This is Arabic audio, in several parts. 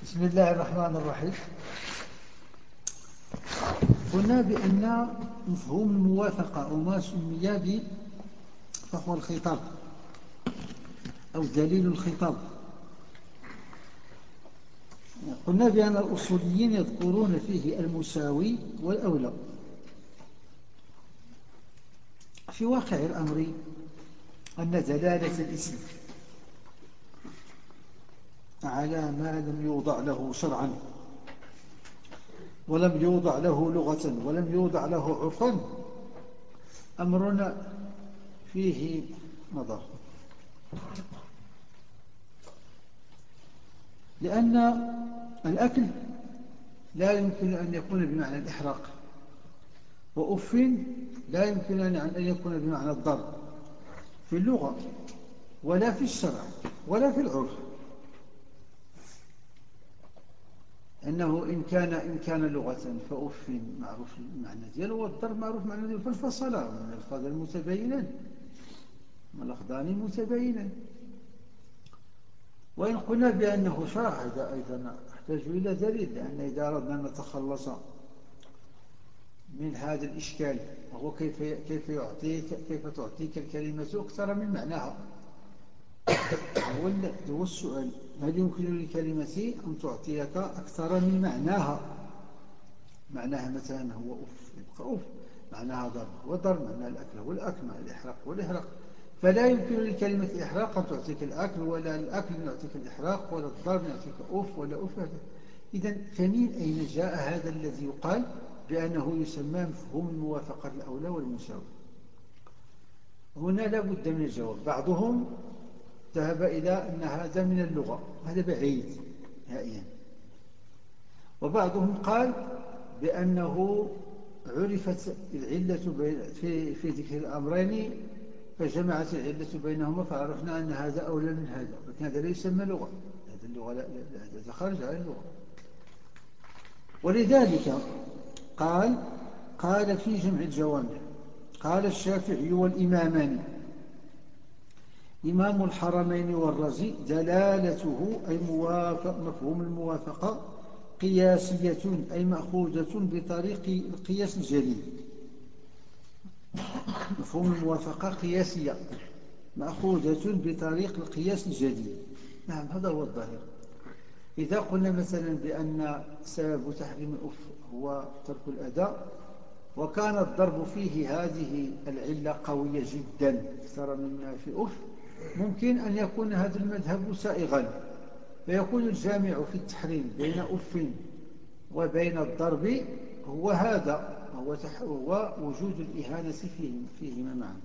بسم الله الرحمن الرحيم. قلنا بأن مفهوم الموافقة أو ما سمي فهو الخطاب أو دليل الخطاب. قلنا بأن الأصوليين يذكرون فيه المساوي والأولى. في واقع الأمر أن دلالة الاسم على ما لم يوضع له شرعا ولم يوضع له لغة ولم يوضع له عرفا أمر فيه نظر، لأن الأكل لا يمكن أن يكون بمعنى الإحراق، وأف لا يمكن أن يكون بمعنى الضرب في اللغة ولا في الشرع ولا في العرف. أنه إن كان لغة فأف معروف المعنى دياله، والضرب معروف المعنى دياله، فالفصلا من الألفاظ المتباينان واللفظان متباينان. وإن قلنا بأنه شرع هذا أيضا نحتاج إلى دليل، لأن إذا أردنا أن نتخلص من هذا الإشكال وهو كيف تعطيك الكلمة أكثر من معناها، هو السؤال: هل يمكن لكلمة أن تعطيك أكثر من معناها؟ معناها مثلا هو أف، يبقى أف معناها ضرب، وضرب معناها الأكل، والأكل معنى الإحراق، والإحراق. فلا يمكن لكلمة إحراق أن تعطيك الأكل، ولا الأكل أن يعطيك الإحراق، ولا الضرب أن يعطيك أف ولا أف. إذن فمن أين جاء هذا الذي يقال بأنه يسمى مفهوم الموافقة الأولى والمساوي؟ هنا لا بد من الجواب. بعضهم ذهب إلى أن هذا من اللغة، هذا بعيد نهائيا. وبعضهم قال بأنه عرفت العلة في ذكر الأمرين فجمعت العلة بينهما، فعرفنا أن هذا أولى من هذا، لكن هذا لا يسمى لغة. هذا اللغة هذا خارج عن اللغة. ولذلك قال في جمع الجوامع، قال الشافعي والإمامان إمام الحرمين والرزي: دلالته أي مفهوم الموافقة قياسية، أي مأخوذة بطريق القياس الجلي. مفهوم الموافقة قياسية مأخوذة بطريق القياس الجلي. نعم، هذا هو الظاهر. إذا قلنا مثلا بأن سبب تحريم الأف هو ترك الأداء، وكان الضرب فيه هذه العلة قوية جدا أكثر مما في أف، ممكن أن يكون هذا المذهب سائغا، فيكون الجامع في التحريم بين أف وبين الضرب هو هذا، هو وجود الإهانة فيهما معا.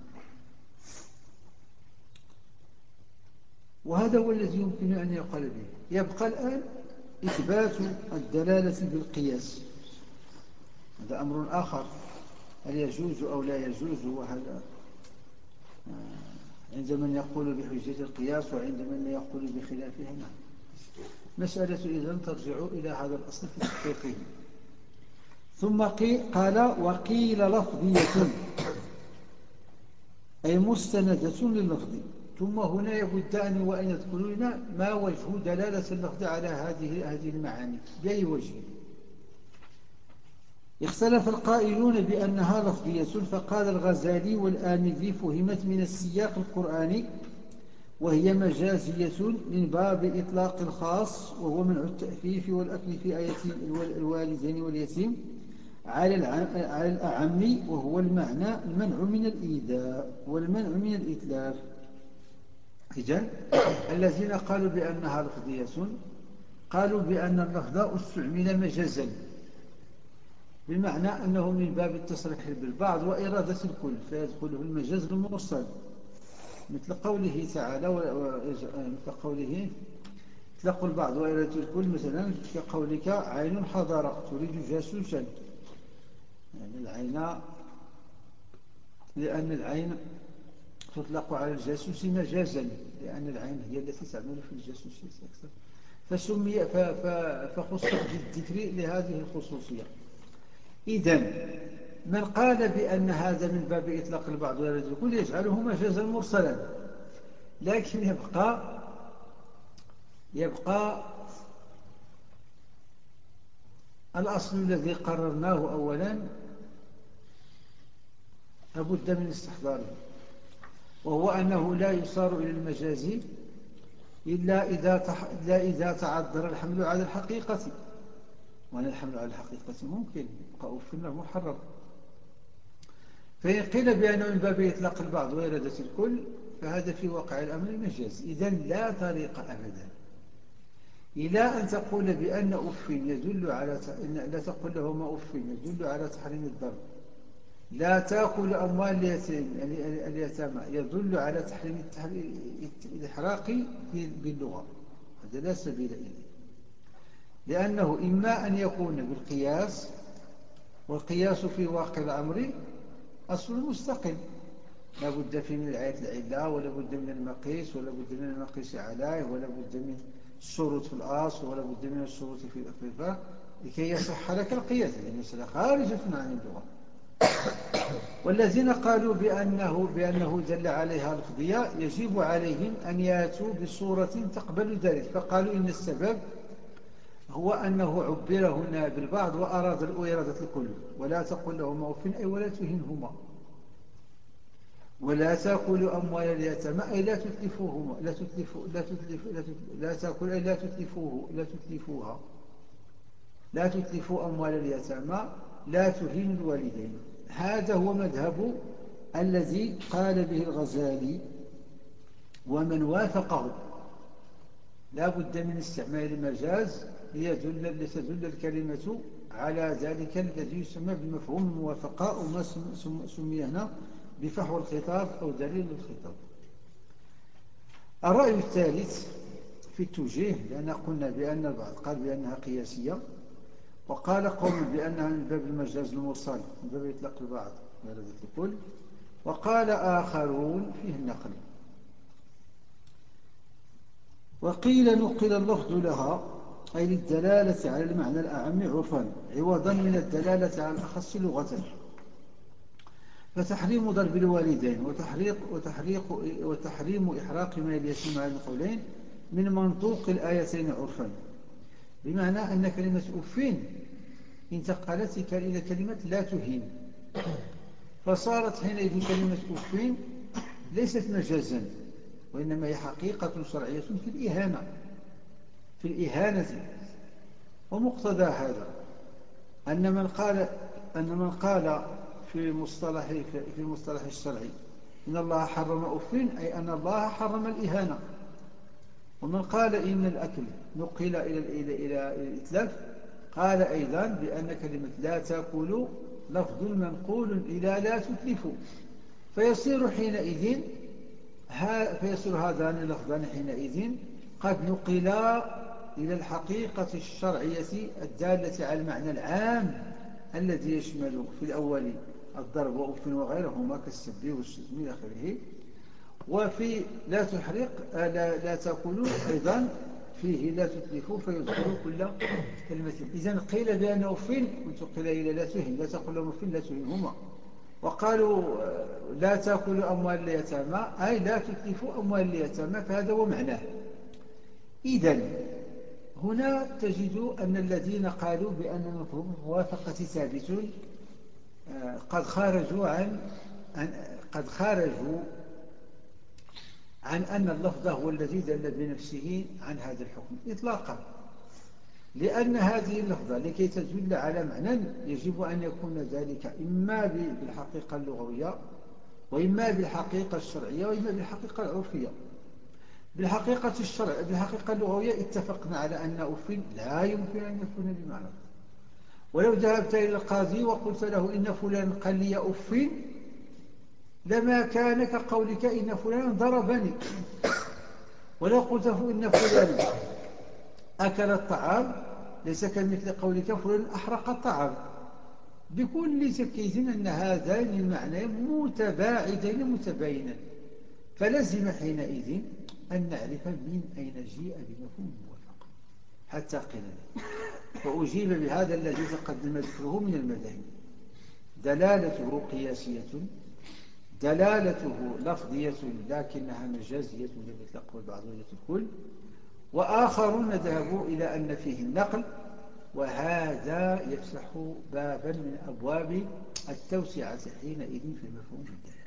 وهذا هو الذي يمكن أن يقال به. يبقى الآن إثبات الدلالة بالقياس، هذا أمر آخر، هل يجوز أو لا يجوز؟ وهذا عند من يقول بحجة القياس وعند من يقول بخلافها. نعم، مسألة إذن ترجع إلى هذا الأصل في تحقيقه. ثم قال: وقيل لفظية أي مستندة لللفظ. ثم هنا يبد أن يذكر لنا ما وجه دلالة اللفظ على هذه المعاني، بأي وجه. اختلف القائلون بأنها لفظية، فقال الغزالي والآمدي: فهمت من السياق القرآني، وهي مجازية من باب إطلاق الخاص، وهو منع التأفيف والأكل في آية الوالدين واليتيم على الأعم، وهو المعنى المنع من الإيذاء والمنع من الإتلاف. إذن الذين قالوا بأنها لفظية قالوا بأن اللفظ استعمل مجازا، بمعنى أنه من باب التصريح بالبعض وإرادة الكل، فيدخله المجاز المرسل، مثل قوله تعالى مثل قوله يطلق البعض وإرادة الكل، مثلا كقولك: عين حضر تريد جاسوسا، يعني العين، لأن العين تطلق على الجاسوس مجازا، لأن العين هي التي تعمل في الجاسوسية أكثر، فسمي فخص بالذكر لهذه الخصوصية. إذن من قال بأن هذا من باب إطلاق البعض وإرادة الكل يجعله مجازا مرسلا، لكن يبقى الأصل الذي قررناه أولا لابد من استحضاره، وهو أنه لا يصار إلى المجاز إلا إذا تعذر الحمل على الحقيقة، وأن الحمل على الحقيقة ممكن يبقى أفنه محرم. فإن قيل بأنه من باب إطلاق البعض وإرادة الكل فهذا في واقع الأمر مجاز. إذن لا طريق أبدا إلى أن تقول بأن أف يدل على لا تقول لهما أف يدل على تحريم الضرب، لا تأكل أموال اليتامى يدل على تحريم الإحراق باللغة، هذا لا سبيل إليه، لأنه إما أن يكون بالقياس، والقياس في واقع الأمر أصل مستقل، لا بد فيه من رعاية العلة، ولا بد من المقيس، ولا بد من المقيس عليه، ولا بد من الشروط في الأصل، ولا بد من الشروط في الفرق لكي يصح لك القياس. هذه مسألة خارجة عن اللغة. والذين قالوا بأنه دل عليها القضية يجب عليهم أن يأتوا بصورة تقبل ذلك، فقالوا إن السبب هو أنه عبر هنا بالبعض وأراد الإرادة الكل، ولا تقل لهما أف أي ولا تهنهما، ولا تأكلوا أموال اليتامى أي لا تتلفوهما، لا تأكل أي لا تتلفوها، لا تتلفوا أموال اليتامى، لا تهينوا الوالدين. هذا هو مذهب الذي قال به الغزالي ومن وافقه. لا بد من استعمال المجاز لتدل الكلمة على ذلك الذي يسمى بمفهوم الموافقة، وما سمي هنا بفحوى الخطاب أو دليل الخطاب. الرأي الثالث في التوجيه، لأن قلنا بأن البعض قال بأنها قياسية، وقال قوم بأنها من باب المجاز المرسل من باب إطلاق البعض وإرادة الكل، وقال آخرون فيه النقل. وقيل نقل اللفظ لها أي للدلالة على المعنى الأعم عرفا عوضا من الدلالة على الأخص لغة، فتحريم ضرب الوالدين وتحريم إحراق مال اليتيم على القولين من منطوق الآيتين عرفا، بمعنى أن كلمة أفين انتقلت إلى كلمة لا تهين، فصارت حينئذ كلمة أفين ليست مجازا، وإنما هي حقيقة شرعية في الإهانة. ومقتضى هذا أن من قال في مصطلح الشرعي إن الله حرم أفين أي أن الله حرم الإهانة. ومن قال إن الأكل نقل إلى الإتلاف قال أيضا بأن كلمة لا تأكلوا لفظ منقول إلى لا تتلفوا، فيصير هذان اللفظان حينئذ قد نقلا إلى الحقيقة الشرعية الدالة على المعنى العام الذي يشمل في الأول الضرب وأف وغيرهما كالسب والشتم إلى آخره، وفي لا تحرق لا تأكلوا أيضا فيه لا تتلفوا فيدخل كل كلمة. إذن قيل بأن أفين وانتقل إلى لا تهن، لا تقل لهم أفين لا تهنهما، وقالوا لا تأكلوا أموال اليتامى أي لا تتلفوا أموال اليتامى، فهذا هو معناه. إذن هنا تجد أن الذين قالوا بأن مفهوم الموافقة ثابت قد خارجوا عن أن اللفظ هو الذي دل بنفسه عن هذا الحكم إطلاقا، لأن هذه اللفظة لكي تدل على معنى يجب أن يكون ذلك إما بالحقيقة اللغوية، وإما بالحقيقة الشرعية، وإما بالحقيقة العرفية. بالحقيقة اللغوية اتفقنا على أن أف لا يمكن أن يكون بمعنى. ولو ذهبت إلى القاضي وقلت له إن فلان قال لي أف لما كان كقولك إن فلان ضربني، ولو قلت إن فلان أكل الطعام ليس كمثل قولك فلان أحرق الطعام، بكل تأكيد أن هذين المعنيين متباعدين متباينان، فلزم حينئذ أن نعرف من أين جيء بمفهوم الموافقة حتى قيل لي. وأجيب بهذا الذي تقدم ذكره من المذاهب: دلالته قياسية، دلالته لفظية لكنها مجازية بالإطلاق والبعضية الكل، وآخرون ذهبوا إلى أن فيه النقل وهذا يفتح بابا من أبواب التوسعة حينئذ في مفهوم الدلالة.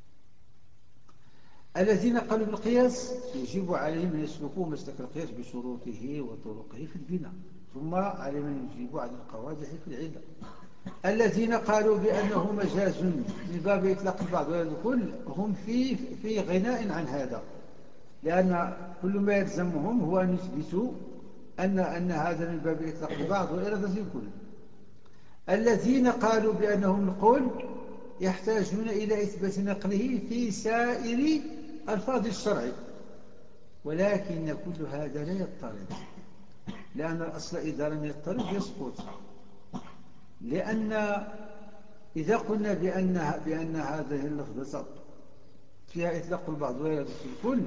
الذين قالوا بالقياس يجب عليهم أن يسلكوا مسلك القياس بشروطه وطرقه في البناء، ثم عليهم أن يجيبوا عن القوادح في العلة. الذين قالوا بأنه مجاز من باب إطلاق البعض ولا الكل هم في غناء عن هذا، لأن كل ما يلزمهم هو أن يثبتوا أن هذا من باب إطلاق البعض وإرادة الكل. الذين قالوا بأنه القول يحتاجون إلى إثبات نقله في سائر ألفاظ الشرع، ولكن كل هذا لا يضطرد، لأن الأصل إذا لم يضطرد يسقط. لأن إذا قلنا بأن هذه اللفظة فيها إطلاق البعض وإرادة الكل،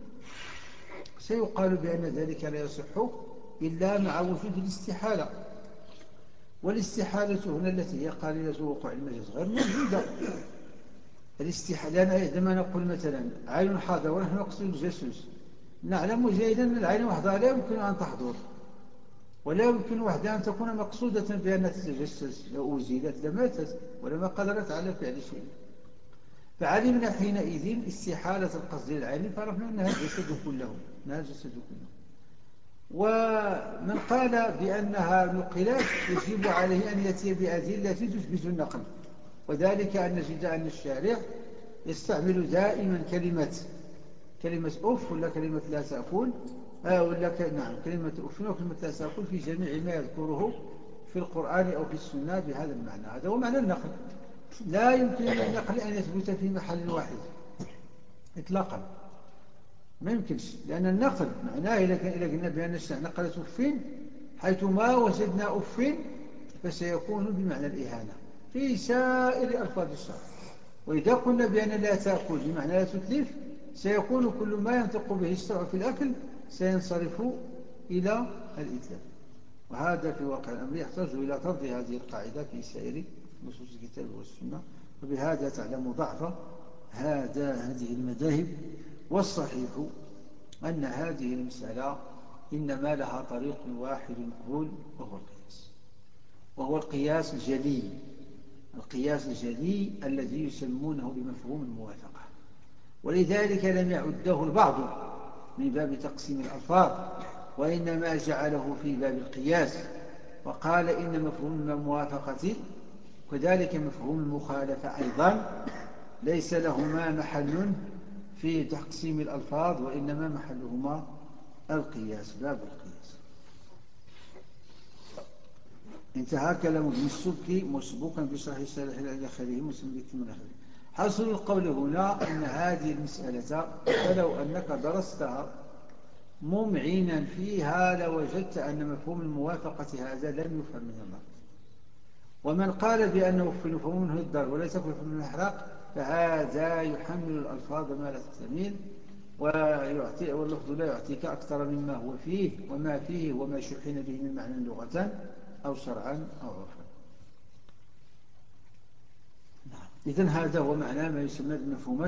سيقال بأن ذلك لا يصح إلا مع وجود الاستحالة، والاستحالة هنا التي هي قليلة وقوع المجاز غير موجودة. الاستحالة عندما نقول مثلا عين حاضرة ونحن نقصد الجاسوس، نعلم جيدا أن العين وحدها لا يمكن أن تحضر، ولا يمكن وحدها أن تكون مقصودة بأن تتجسس، لو أزيلت لماتت ولما قدرت على فعل شيء. فعلمنا حينئذ استحالة القصد للعين، فعرفنا أنها الجسد كله، ومن قال بأنها نقلت يجب عليه أن يأتي بأدلة تثبت النقل، وذلك أن نجد أن الشارع يستعمل دائما كلمة أف ولا كلمة لا تأكل، نعم كلمة أف وكلمة لا تأكل في جميع ما يذكره في القرآن أو في السنة بهذا المعنى. هذا هو معنى النقل. لا يمكن للنقل أن يثبت في محل واحد إطلاقا، ما يمكنش، لأن النقل معناه إذا قلنا بأن الشيء نقلت أفين، حيث ما وجدنا أفين فسيكون بمعنى الإهانة في سائر ألفاظ الشرع. وإذا قلنا بأن لا تأكل بمعنى لا تتلف، سيكون كل ما ينطق به الشرع في الأكل سينصرف إلى الإتلاف. وهذا في واقع الأمر يحتاج إلى طرد هذه القاعدة في سائر نصوص الكتاب والسنة، وبهذا تعلم ضعف هذه المذاهب. والصحيح أن هذه المسألة إنما لها طريق واحد مقبول، وهو القياس الجلي الذي يسمونه بمفهوم الموافقة. ولذلك لم يعده البعض من باب تقسيم الألفاظ، وإنما جعله في باب القياس، وقال إن مفهوم الموافقة كذلك مفهوم المخالفة أيضا ليس لهما محل في تقسيم الألفاظ، وإنما محلهما القياس، باب القياس. انتهى كلام ابن السبكي مسبوقا بشرح الشارح الأخيره مسلم بالثمن. حاصل القول هنا أن هذه المسألة فلو أنك درستها ممعنا فيها لوجدت أن مفهوم الموافقة هذا لم يفهم من الله. ومن قال بأنه يفهم منه الضر وليس يفهم منه الإحراق فهذا يحمل الألفاظ ما لا تحتمل، واللفظ لا يعطيك أكثر مما هو فيه وما فيه وما شحن به من معنى لغة أو شرعا أو عرفا. إذن هذا هو معنى ما يسمى بمفهوم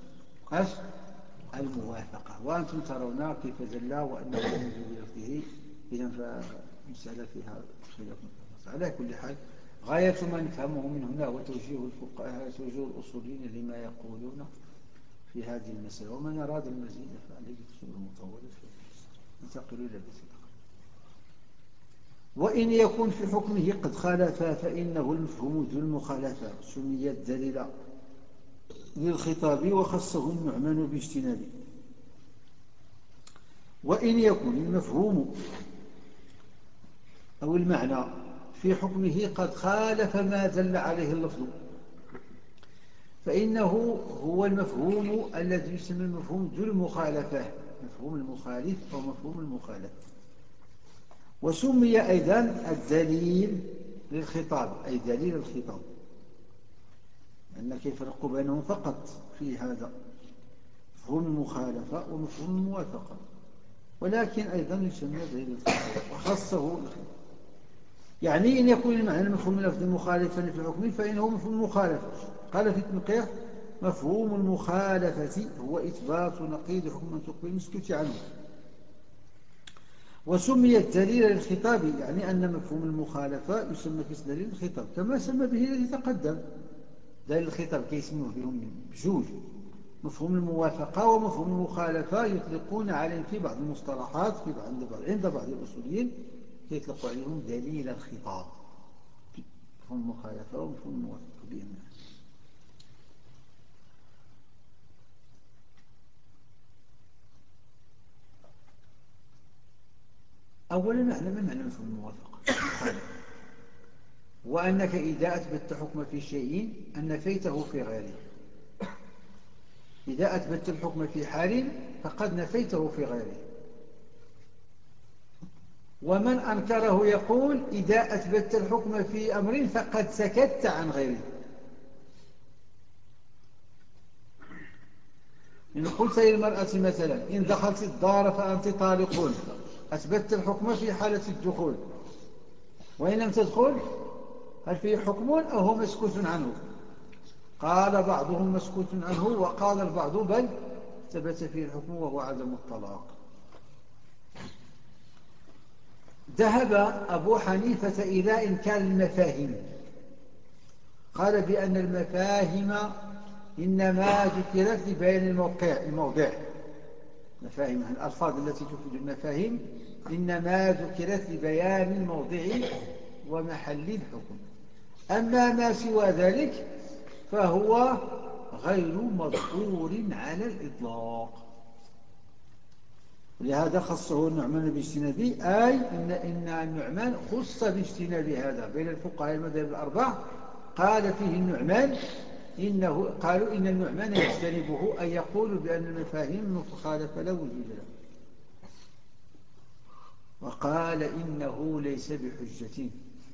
الموافقة. وأنتم ترون كيف دل وأنه لم يجب بلفظه، إذن فمسألة فيها خلاف. على كل حال غاية ما نفهمه من هنا هو توجيه الفقهاء توجيه الأصوليين لما يقولون في هذه المسألة، ومن أراد المزيد فعليه كتب المطولة ننتقل إلى البيت الآخر. وإن يكن في حكمه قد خالفا فإنه المفهوم ذو المخالفة سمي الدليل للخطاب وخصه النعمان باجتنابه. وإن يكن المفهوم أو المعنى في حكمه قد خالف ما دل عليه اللفظ فإنه هو المفهوم الذي يسمى المفهوم ذو المخالفة، مفهوم المخالف أو مفهوم المخالف. وسمي أيضا الدليل للخطاب أي دليل الخطاب، لأن كيف يفرق بينهم فقط في هذا مفهوم المخالفة ومفهوم الموافقة، ولكن أيضا يسمى دليل الخطاب وخصه الخطاب. يعني إن يكون المعنى المفهوم من لفظ مخالفا في حكمه فإنه مفهوم المخالفة. قال في التنقيح مفهوم المخالفة هو إثبات نقيض حكم منطوق بالمسكوت عنه، وسميت دليل الخطاب، يعني أن مفهوم المخالفة يسمى في دليل الخطاب كما سمى به الذي تقدم. دليل الخطاب كيسموه بهم بجوج، مفهوم الموافقة ومفهوم المخالفة يطلقون عليهم في بعض المصطلحات عند بعض الأصوليين يطلقوا عليهم دليل الخطاب، مفهوم المخالفة ومفهوم الموافقة بإذن الله. أولا نعلم ما معنى مفهوم الموافقة وأنك إذا أثبتت حكم في شيء أن نفيته في غيره. إذا أثبتت الحكم في حال فقد نفيته في غيره. ومن أنكره يقول إذا أثبتت الحكم في أمر فقد سكت عن غيره. إن قلت للمرأة مثلا إن دخلت الدار فأنت طالق، أثبتت الحكم في حالة الدخول، وإن لم تدخل هل فيه حكم أو هو مسكوت عنه؟ قال بعضهم مسكوت عنه، وقال البعض بل ثبت فيه الحكم وهو عدم الطلاق. ذهب أبو حنيفة إلى إنكار المفاهيم، قال بأن المفاهيم إنما ذكرت لبيان الموضع. مفاهيم الألفاظ التي تفيد المفاهيم إنما ذكرت لبيان الموضع ومحل الحكم، أما ما سوى ذلك فهو غير مذكور على الإطلاق. لهذا خصه النعمان باجتنابه، أي إن النعمان خص باجتناب هذا بين الفقهاء المذاهب الأربع. قال فيه النعمان قالوا إن النعمان يجتنبه، أي يقول بأن المفاهيم المخالفة لا وجود له، وقال إنه ليس بحجة.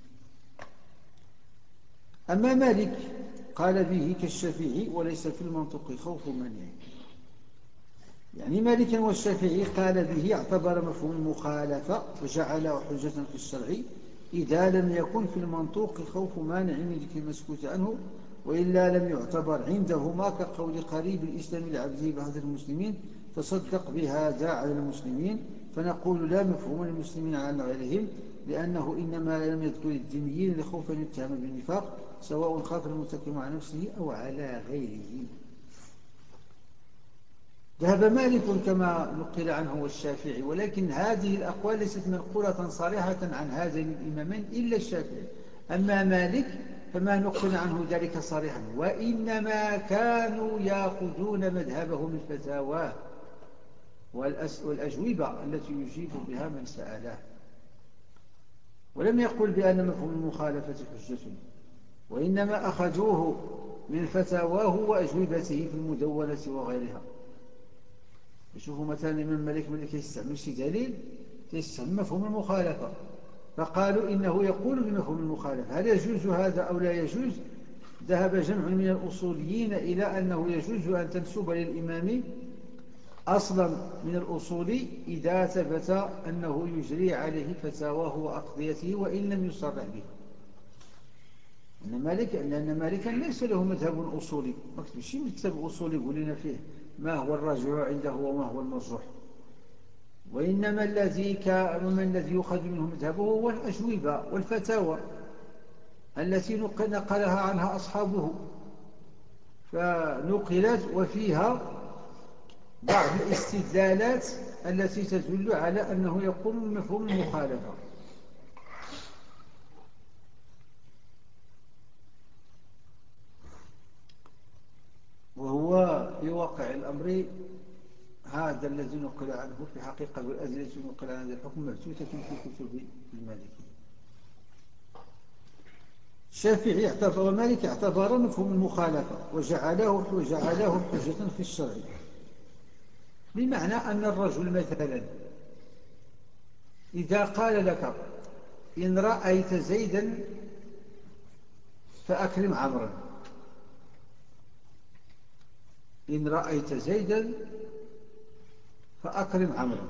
أما مالك قال به كالشافعي وليس في المنطق خوف منع. يعني مالك والشافعي قال به اعتبر مفهوم المخالفة وجعله حجة في الشرع إذا لم يكن في المنطوق خوف مانع من ذكر المسكوت عنه، وإلا لم يعتبر عندهما كقول قريب الإسلام لعبده بعد المسلمين تصدق بهذا على المسلمين، فنقول لا مفهوم للمسلمين عن غيرهم، لأنه إنما لم يذكر الذميين لخوف أن يتهم بالنفاق، سواء خاف المنتقم على نفسه أو على غيره. ذهب مالك كما نقل عنه والشافعي، ولكن هذه الأقوال ليست منقولة صريحة عن هذين الإمامين إلا الشافعي. أما مالك فما نقل عنه ذلك صريحا، وإنما كانوا يأخذون مذهبه من فتاواه والأجوبة التي يجيب بها من سأله، ولم يقل بأن مفهوم المخالفة حجة، وإنما أخذوه من فتاواه وأجوبته في المدونة وغيرها. يشوفوا مثلا الإمام مالك يستعمل شي دليل يستعمل مفهوم المخالفة، فقالوا إنه يقول بمفهوم المخالفة. هل يجوز هذا أو لا يجوز؟ ذهب جمع من الأصوليين إلى أنه يجوز أن تنسب للإمام أصلا من الأصول إذا ثبت أنه يجري عليه فتاواه وأقضيته وإن لم يصرح به. لأن مالكا ليس له مذهب أصولي، ما كتبش شي مكتب أصولي يقول لنا فيه ما هو الراجع عنده وما هو المرجوح، وإنما الذي يؤخذ منه مذهبه هو الأجوبة والفتاوى التي نقلها عنها أصحابه، فنقلت وفيها بعض الاستدلالات التي تدل على أنه يقوم بمفهوم المخالفة. وهو في واقع الأمر هذا الذي نقل عنه في حقيقة والأدلة التي نقل عن هذا الحكم مبثوثة في كتب المالكية. الشافعي اعتبر ومالك اعتبر مفهوم المخالفة وجعله حجة في الشرع، بمعنى أن الرجل مثلا إذا قال لك إن رأيت زيدا فأكرم عمرا، إن رأيت زيدا فأكرم عمرا،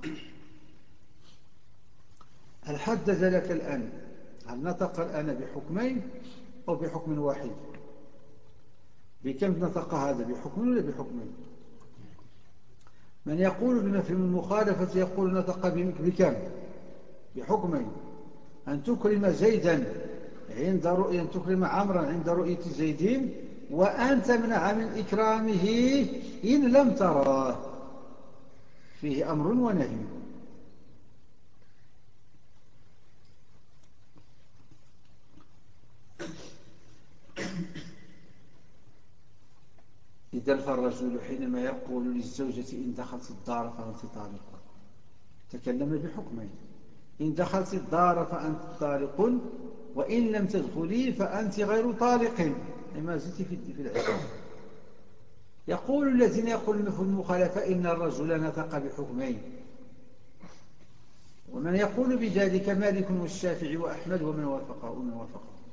هل حدد لك الآن هل نطق الآن بحكمين أو بحكم واحد؟ بكم نطق هذا، بحكم ولا بحكمين؟ من يقول بمفهوم المخالفة يقول نطق بكم؟ بحكمين: أن تكرم زيدا عند رؤية، أن تكرم عمرا عند رؤية زيد، وأن تمنع من إكرامه إن لم تراه. فيه أمر ونهي. إذا فالرجل حينما يقول للزوجة إن دخلت الدار فأنت طالق، تكلم بحكمين: إن دخلت الدار فأنت طالق، وإن لم تدخلي فأنت غير طالق، لما زلت في العدة. يقول الذين يقولون في المخالفة إن الرجل نطق بحكمين، ومن يقول بذلك مالك والشافعي وأحمد ومن وافقه.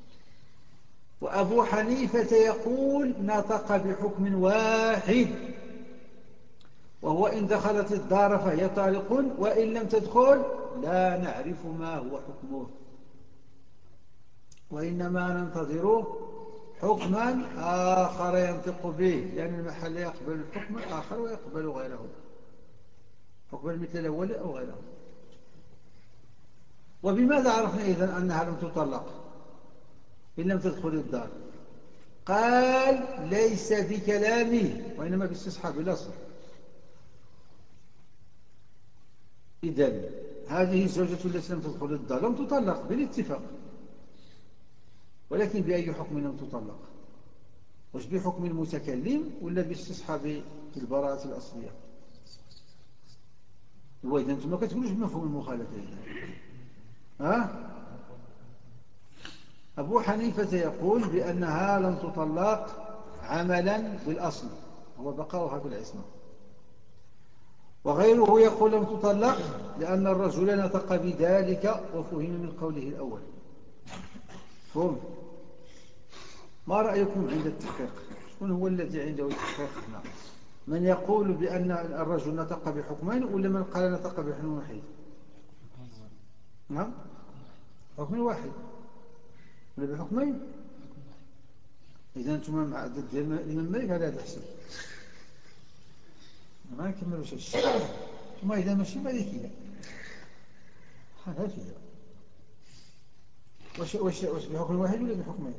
وأبو حنيفة يقول نطق بحكم واحد، وهو إن دخلت الدار فهي طالق، وإن لم تدخل لا نعرف ما هو حكمه، وإنما ننتظر حكما آخر ينطق به، لأن المحل يقبل الحكم الآخر ويقبل غيره، حكما مثل الأول أو غيره. وبماذا عرفنا إذن أنها لم تطلق إن لم تدخل الدار؟ قال ليس بكلامه، وإنما باستصحاب الأصل. إذن هذه الزوجة التي لم تدخل الدار لم تطلق بالاتفاق، ولكن بأي حكم لم تطلق؟ واش بحكم المتكلم ولا باستصحاب البراءة الأصلية؟ وإذا أنتم ما كتقولوش بمفهوم المخالفة ها؟ أبو حنيفة يقول بأنها لم تطلق عملا بالأصل، هو بقاؤها في العصمة. وغيره يقول لم تطلق لأن الرجل نطق بذلك وفهم من قوله الأول. فهم؟ ما رأيكم عند التحقيق؟ شكون هو الذي عنده التحقيق هنا؟ من يقول بأن الرجل نطق بحكمين ولا من قال نطق بحكم واحد؟ نعم، حكم واحد ولا بحكمين؟ إذا أنتم مع ضد الإمام مالك على هذا الحساب ما نكملوش الشيء. ثم إذا ماشي مالكية حنفية. واش بحكم واحد ولا بحكمين؟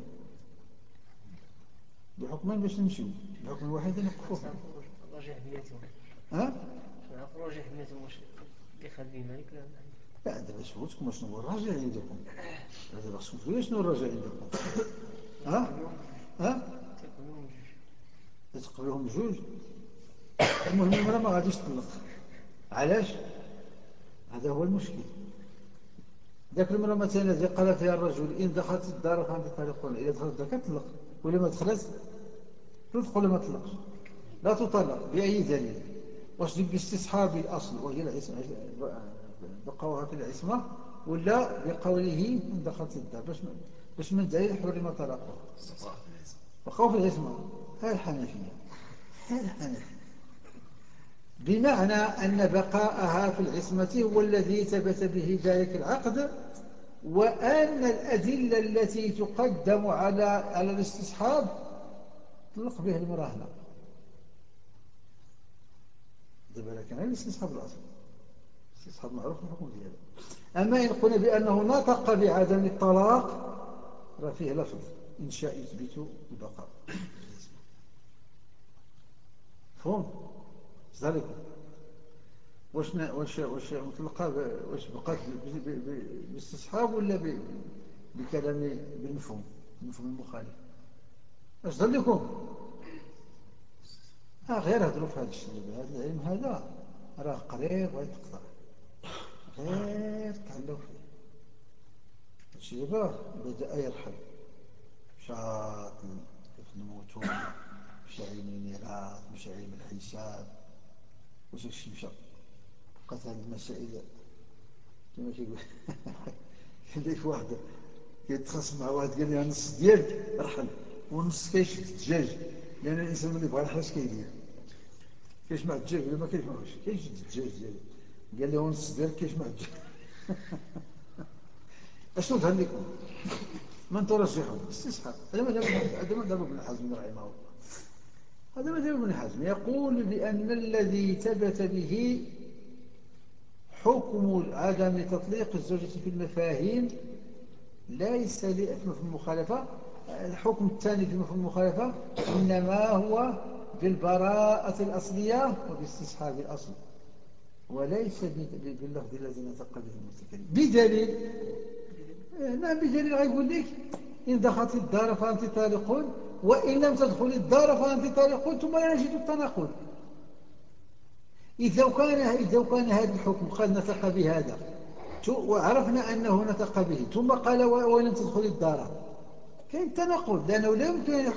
بحكمين باش نمشيو، بحكم واحد نوقفوا فيه. راجع بنيتهم. ها؟ راجع بنيتهم واش دخل به مالك لا؟ لا دابا شفتكم شنو هو الراجع عندكم. دابا خصكم تقولوا شنو الراجع عندكم. ها؟ ها؟ تقبلهم بجوج. المهم المرأة ما غاديش تطلق. علاش؟ هذا هو المشكل. ذاك المرأة مثلا الذي قال فيها الرجل إن دخلت الدار فأنت طالق، إذا دخلت الدار كتطلق ولا ما دخلت؟ تدخل ولا ما تطلقش؟ لا تطلق. بأي دليل؟ واش باستصحاب الأصل وهي العصمة، بقاؤها في العصمة، ولا بقوله إن دخلت الدار؟ باش من دليل حرم طلاقها؟ بقاؤها في العصمة. هذه الحنفية. بمعنى أن بقاءها في العصمة هو الذي ثبت به ذلك العقد، وأن الأدلة التي تقدم على الاستصحاب تطلق بها المراهنة. دابا لكن هذا الاستصحاب الأصل، الاستصحاب معروف الحكم دياله. أما إن قلنا بأنه نطق بعدم الطلاق راه فيه لفظ إنشاء يثبت البقاء. فهم؟ ذلك واش مطلقة، واش بقات باستصحاب ولا بكلام بالمفهوم المخالف؟ اش ظل لكم؟ غير هضروا في هذا الشيء. هذا العلم هذا راه قريب ويتقطع، غير تعلوا فيه. هادشي دابا بدأ يرحل، مشات في الموتون، مشى علم الميراث، مشى علم الحساب، واش هادشي مشى. بقات هذه المسائل كما كيقول قال لي واحد كيتخاصم مع واحد قال لي النص ديالك رحل والنص كيشد الدجاج، لأن الإنسان ملي بغى يحرس كيدير كيجمع الدجاج ولا ما كيجمعوش، كيشد الدجاج ديالو. قال لي والنص ديالك كيجمع الدجاج. اشنو ظهر لكم؟ من ترجحون؟ استصحاب. هذا ما دابا ابن حزم رحمه الله. هذا مذهب ابن حزم، يقول بأن الذي ثبت به حكم عدم تطليق الزوجة في المفاهيم ليس في مفهوم المخالفة. الحكم الثاني في مفهوم المخالفة إنما هو بالبراءة الأصلية وباستصحاب الأصل، وليس باللفظ الذي نطق به المتكلم. بدليل نعم، بدليل غيقول لك إن دخلت الدار فأنت طالق، وإن لم تدخل الدار فأنت طالق، ثم لا نجد التناقض. إذا كان هذا الحكم قد نطق بهذا وعرفنا أنه نطق به ثم قال وإن لم تدخل الدار، كاين تناقض، لأنه لا يمكن أن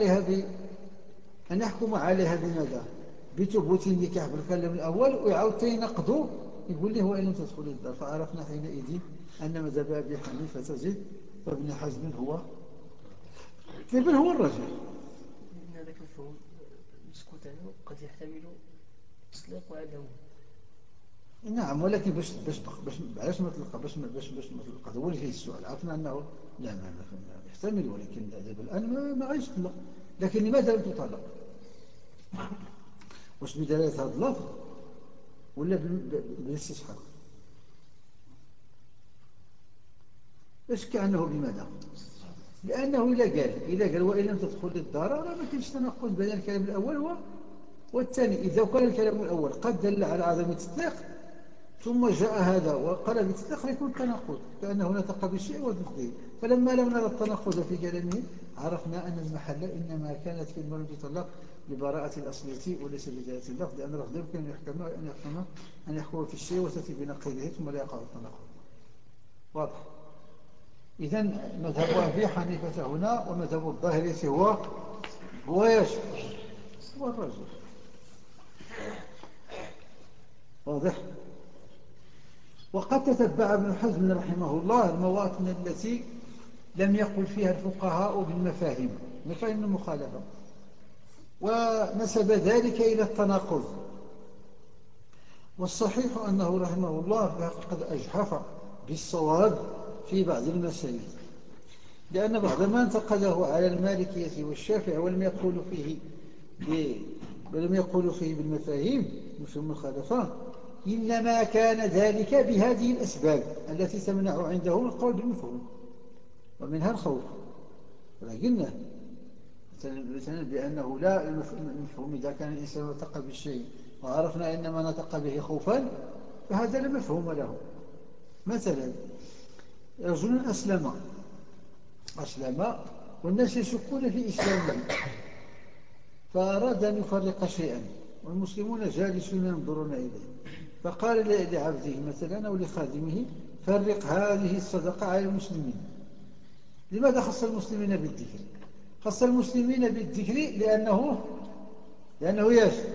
يحكم عليها بماذا؟ بثبوت النكاح بالكلام الأول ويعاود ينقضوا يقول له وإن لم تدخل الدار. فعرفنا حينئذ أن مذهب أبي حنيفة تزيد وابن حزم هو الراجح. إن هذاك المفهوم مسكوت عنه قد يحتمل تطليق وعدمه. نعم، ولكن باش مطلقة هو اللي فيه السؤال. عرفنا أنه نعم يحتمل، ولكن الآن ما غيش يطلق. لكن لماذا لم تطلق؟ واش بدلالة هذا اللفظ ولا بالاستصحاب؟ اش كأنه بماذا؟ لأنه إذا قال وإن لم تدخل الدار راه ما كاينش تناقض بين الكلام الأول والثاني. إذا كان الكلام الأول قد دل على عدم التطليق ثم جاء هذا وقال بالتطليق يكون تناقض، كأنه نطق بالشيء وضده. فلما لم نرى التناقض في كلامه عرفنا أن المحل إنما كانت كلمة لم تطلق ببراءة الأصلية وليس بدلالة اللفظ، لأن اللفظ يمكن أن يحكم في الشيء وتأتي بنقيضه ثم لا يقع التناقض. واضح؟ إذن مذهب أبي حنيفة هنا ومذهب الظاهرية هو ايش؟ هو الرجل. واضح؟ وقد تتبع ابن حزم رحمه الله المواطن التي لم يقل فيها الفقهاء بالمفاهيم، مفاهيم المخالفة، ونسب ذلك إلى التناقض. والصحيح أنه رحمه الله قد أجحف بالصواب في بعض المسائل، لأن بعض ما انتقده على المالكية والشافعي ولم يقولوا فيه بالمفاهيم مفهوم المخالفة، إنما كان ذلك بهذه الأسباب التي تمنع عندهم القول بالمفهوم، ومنها الخوف. قلنا مثلا بأنه لا المفهوم إذا كان الإنسان نطق بالشيء وعرفنا إنما نطق به خوفا فهذا لا مفهوم له. مثلا رجل أسلم والناس يشكون في إسلامه فأراد أن يفرق شيئا والمسلمون جالسون ينظرون إليه، فقال لعبده مثلا أو لخادمه فرق هذه الصدقة على المسلمين. لماذا خص المسلمين بالذكر؟ خص المسلمين بالذكر لأنه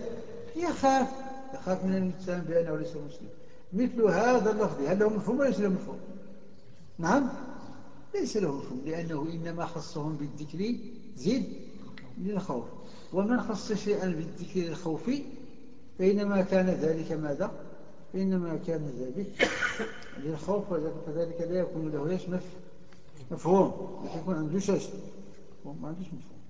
يخاف من الإنسان بأنه ليس مسلم. مثل هذا اللفظ هل له مفهوم وليس له مفهوم؟ نعم ليس له مفهوم، لأنه إنما خصهم بالذكر زيد للخوف. ومن خص شيئا بالذكر للخوف فإنما كان ذلك ماذا؟ فإنما كان ذلك للخوف، فذلك لا يكون له مفهوم، يكون عنده ما عندوش مفهوم.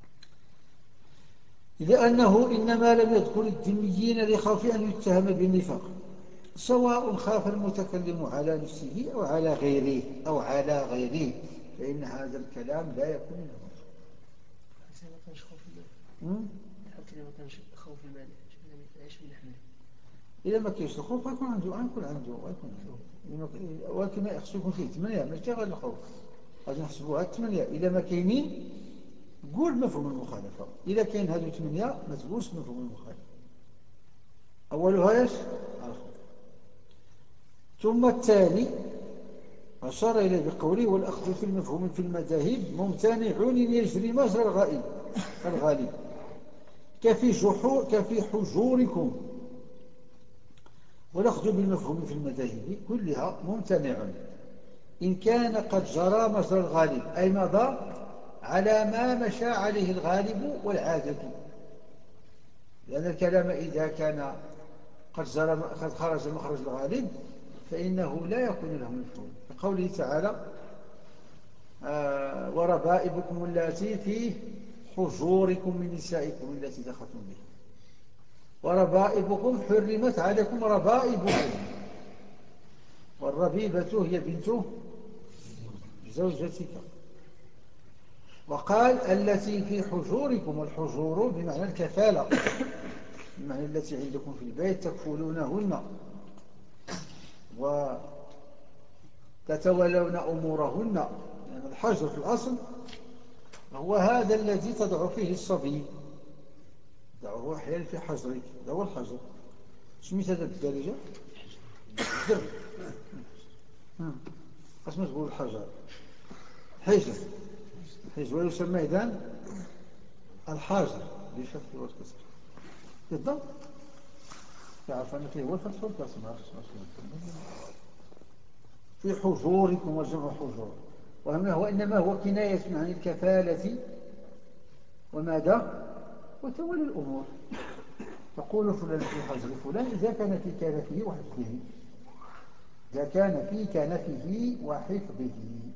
لأنه إنما لم يذكر الذميين لخوف أن يتهم بالنفاق، سواء خاف المتكلم على نفسه أو على غيره فإن هذا الكلام لا يكون له مفهوم. حتى ما كانش خوف المال يعيش بالحمل. إذا ما كاينش الخوف غيكون عنده ولكن يخصو يكون فيه 8 ماشي غير الخوف، غادي نحسبوها 8. إذا ما كاينين قول مفهوم المخالفة، إذا كاين هذو 8 ما تقولش مفهوم المخالفة. أولها الخوف. ثم التالي أشار إليه بقوله والأخذ في المفهوم في المذاهب ممتنع إن يجري مجرى الغالب كفي حجوركم. والأخذ بالمفهوم في المذاهب كلها ممتنع إن كان قد جرى مجرى الغالب، أي مضى على ما مشى عليه الغالب والعادة. لأن الكلام إذا كان قد خرج مخرج الغالب فإنه لا يكون له مفهوم. كقوله تعالى وربائبكم اللاتي في حجوركم من نسائكم التي دخلتم به وربائبكم حرمت عليكم ربائبكم والربيبة هي بنت زوجتك. وقال التي في حجوركم، والحجور بمعنى الكفالة، بمعنى التي عندكم في البيت تكفلونهن وتتولون أمورهن، يعني الحجر في الأصل هو هذا الذي تضع فيه الصبي، دعوه أحيانا في حجرك، هذا هو الحجر. سميت هذا بالدارجة حجر، اسمه تقول الحجر حجر، حجر، ويسمى إذن الحاجر بالفتح والكسر بالضبط. تعرف أن فيه هو الفتح والكسر، ما أعرفش في حجوركم وجمع حجور، وإنما هو كناية عن الكفالة وماذا وتولي الأمور. تقول فلان في حجر فلان إذا كان في كنفه وحفظه، إذا كان في كنفه وحفظه.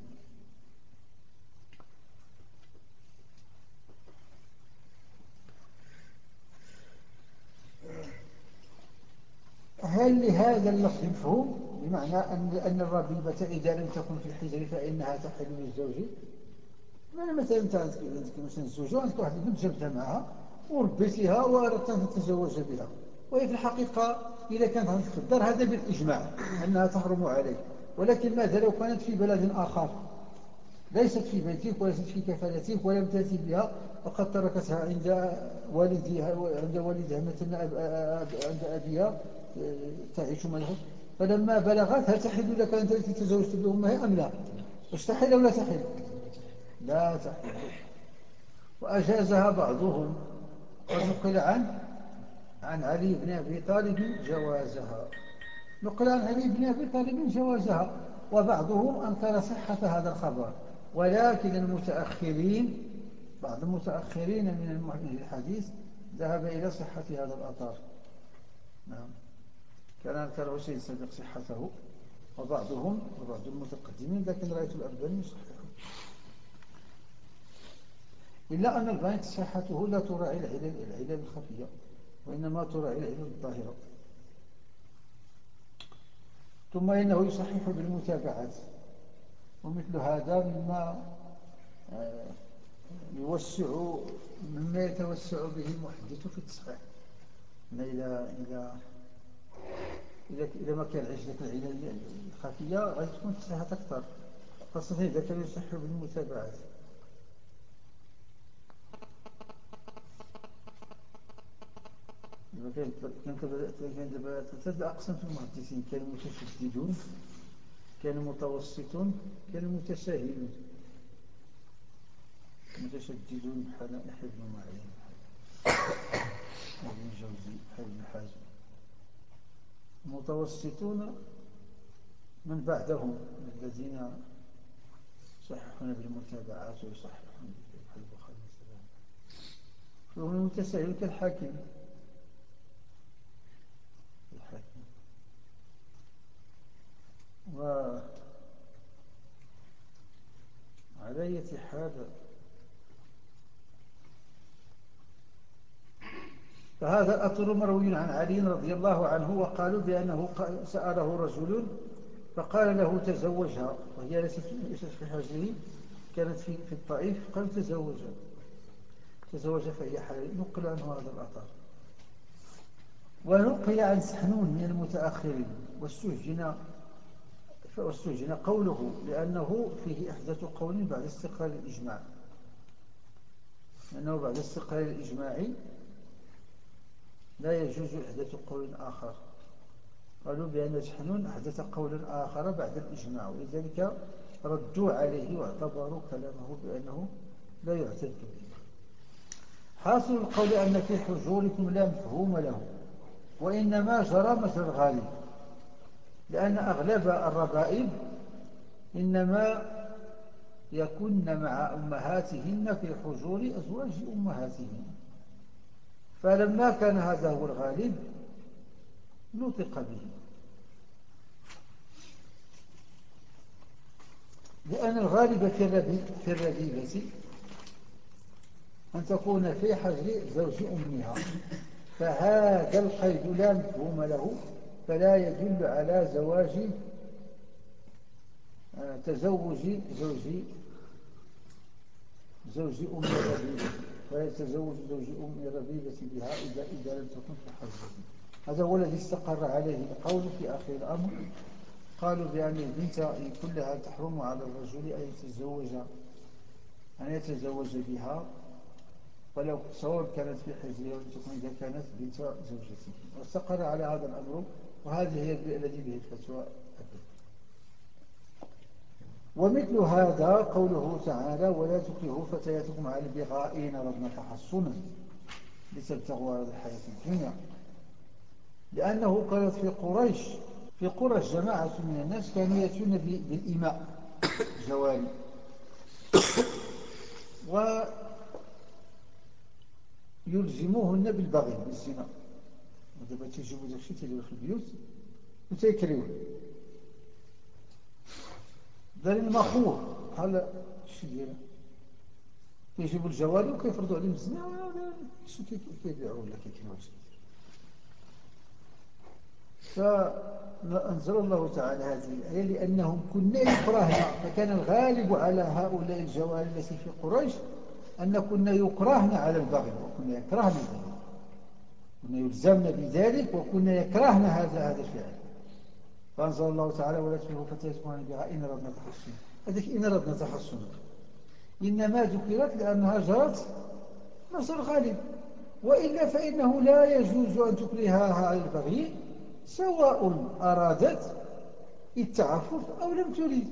هل لهذا اللفظ مفهوم؟ بمعنى أن الربيبة إذا لم تكن في الحجر فإنها تحل للزوج. يعني مثلا أنت عندك مثلا الزوجة، عندك واحد البنت جبتها معها وربيتها وأردت أن تتزوج بها، وهي في الحقيقة إذا كانت عندك في الدار هذا بالإجماع أنها تحرم عليك. ولكن ماذا لو كانت في بلد آخر، ليست في بيتك وليست في كفالتك ولم تأتي بها، وقد تركتها عند والدها مثلا عند أبيها تعيش معها، فلما بلغت هل تحل لك أنت التي تزوجت بأمها أم لا؟ واش تحل ولا تحل؟ لا تحل. وأجازها بعضهم، قد نقل عن علي بن أبي طالب جوازها، نقل عن علي بن أبي طالب جوازها، وبعضهم أنكر صحة هذا الخبر. ولكن المتأخرين، بعض المتأخرين من الحديث ذهب إلى صحة هذا الأثر. نعم، كان أنكره سيد سابق صحته، وبعض المتقدمين، لكن رأيت الألباني يصححه. إلا أن الباني صحته لا تراعي العلل الخفية، وإنما تراعي العلل الظاهرة. ثم إنه يصحح بالمتابعات، ومثل هذا مما يتوسع به المحدث في التصحيح. إذا ما كان عندك العلل الخفية غادي تكون تصحيحات أكثر، خاصة إذا كان يصحح بالمتابعات. كان دابا ثلاثة الأقسام في المحدثين: كان متشددون، كان متوسطون، كان متساهلون. متشددون بحال يحيى بن معين، ابن الجوزي، ابن حزم. متوسطون من بعدهم الذين يصححون بالمتابعات ويصححون بحال البخاري مثلا. فهم المتساهلون كالحاكم. وعلى أي حال، فهذا الأثر مروي عن علي رضي الله عنه، وقالوا بأنه سأله رجل فقال له تزوجها، وهي ليست في حجره، كانت في الطائف، قال تزوج فهي حلال. نقل عنه هذا الأثر. ونقل عن سحنون من المتأخرين، واستهجن قوله لأنه فيه إحداث قول بعد استقرار الإجماع، لأنه بعد استقرار الإجماع لا يجوز إحداث قول آخر. قالوا بأن سحنون أحدث قولا آخر بعد الإجماع، ولذلك ردوا عليه واعتبروا كلامه بأنه لا يعتد به. حاصل القول أن في حجوركم لا مفهوم له، وإنما جرى مثل الغالب، لأن أغلب الربائب إنما يكن مع أمهاتهن في حجور أزواج أمهاتهن، فلما كان هذا هو الغالب نطق به، لأن الغالب في الربيبة أن تكون في حجر زوج أمها، فهذا القيد لا مفهوم له، فلا يدل على تزوج زوج أم ربيبة، فلا يتزوج زوج أم ربيبة بها إذا لم تكن في حجر. هذا هو الذي استقر عليه القول في آخر الأمر. قالوا بأن البنت كلها تحرم على الرجل أن يتزوج بها، ولو سواء كانت في حجر أو لم تكن إذا كانت بنت زوجته، واستقر على هذا الأمر، وهذه هي الذي به الفتوى أبدا. ومثل هذا قوله تعالى: ولا تكرهوا فتياتكم على البغاء إن أردنا تحصنا لتبتغوا عرض الحياة الدنيا، لأنه كانت في قريش جماعة من الناس كانوا يأتون بالإماء جواري، ويلزموهن بالبغي بالزنا. ودابا تيجيبوا داكشي تيديروا في البيوت وتيكريوه دار المخور بحال شي دايره، كيجيبوا الجواري وكيفرضوا عليهم الزنا، شو كيبيعوا ولا كيكريوه. فأنزل الله تعالى هذه الآية لأنهم كنا يكرهن، فكان الغالب على هؤلاء الجواري التي في قريش أن كنا يكرهن على البغي، وكنا يكرهن ذلك، كنا يلزمن بذلك، وكنا يكرهن هذا الفعل. فأنزل الله تعالى: ولا تكرهوا فتياتكم عن البغاء إن أردنا تحصنا. هذيك إن أردنا تحصنا إنما ذكرت لأنها جرت مصر الغالب، وإلا فإنه لا يجوز أن تكرهها على البغي سواء أرادت التعفف أو لم تريد،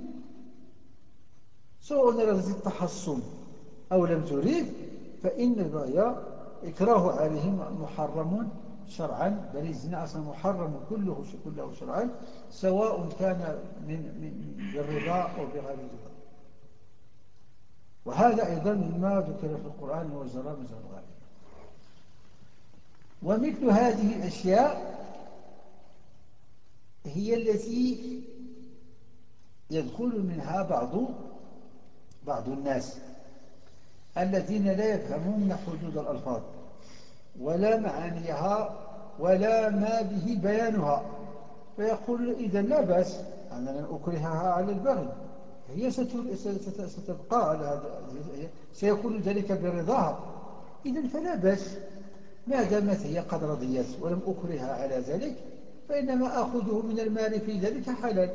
سواء أرادت التحصن أو لم تريد، فإن البغي إكراه عليهم محرم شرعا، بل الزنا أصلا محرم كله شرعا، سواء كان بالرضا أو بغير الرضا. وهذا أيضا مما ذكر في القرآن وجرى مجرى الغالب. ومثل هذه الأشياء هي التي يدخل منها بعض الناس الذين لا يفهمون حدود الألفاظ ولا معانيها ولا ما به بيانها، فيقول: إذا لا بأس أنا لن أكرهها على البغي، هي ستبقى على هذا، سيكون ذلك برضاها، إذا فلا بأس ما دامت هي قد رضيت ولم أكرهها على ذلك، فإنما أخذه من المال في ذلك حلال.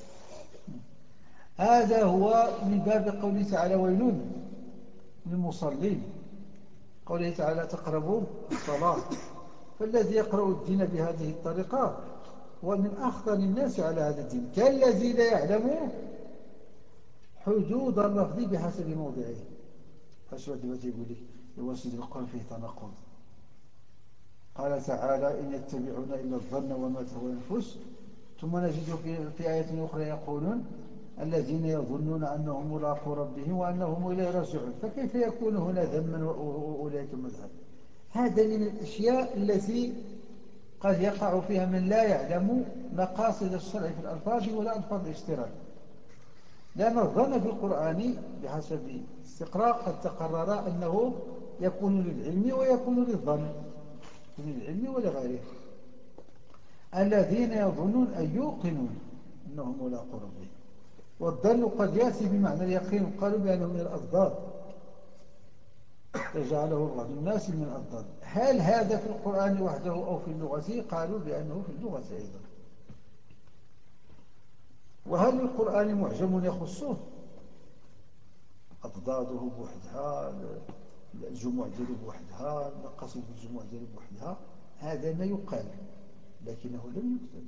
هذا هو من باب قوله تعالى: ويل للمصلين، قوله تعالى: تقربوا الصلاة. فالذي يقرأ الدين بهذه الطريقة هو من أخطر الناس على هذا الدين، كالذي لا يعلم حدود اللفظ بحسب موضعه. فشوة دلوقتي يقول لك يوسد القرآن فيه تناقض. قال تعالى: إن يتبعون إلا الظن وما تهوى الأنفس. ثم نجد في آية أخرى يقولون: الذين يظنون أنهم ملاقو ربهم وأنهم إليه راجعون. فكيف يكون هنا ذما وأولئك مذهب؟ هذا من الأشياء التي قد يقع فيها من لا يعلم مقاصد الشرع في الألفاظ ولا ألفاظ الاشتراك، لأن الظن في القرآن بحسب استقراء قد تقرر أنه يكون للعلم ويكون للظن، للعلم ولغيره. الذين يظنون أن يوقنون أنهم ملاقو ربهم، والظن قد يأتي بمعنى اليقين، قالوا بأنه من الأضداد، فجعله بعض الناس من الأضداد. هل هذا في القرآن وحده أو في اللغة؟ قالوا بأنه في اللغة أيضا. وهل القرآن معجم يخصه؟ أضداده بوحدها، الجموع ديالو بوحدها، المقاصد بالجموع ديالو بوحدها، هذا ما يقال، لكنه لم يكتب.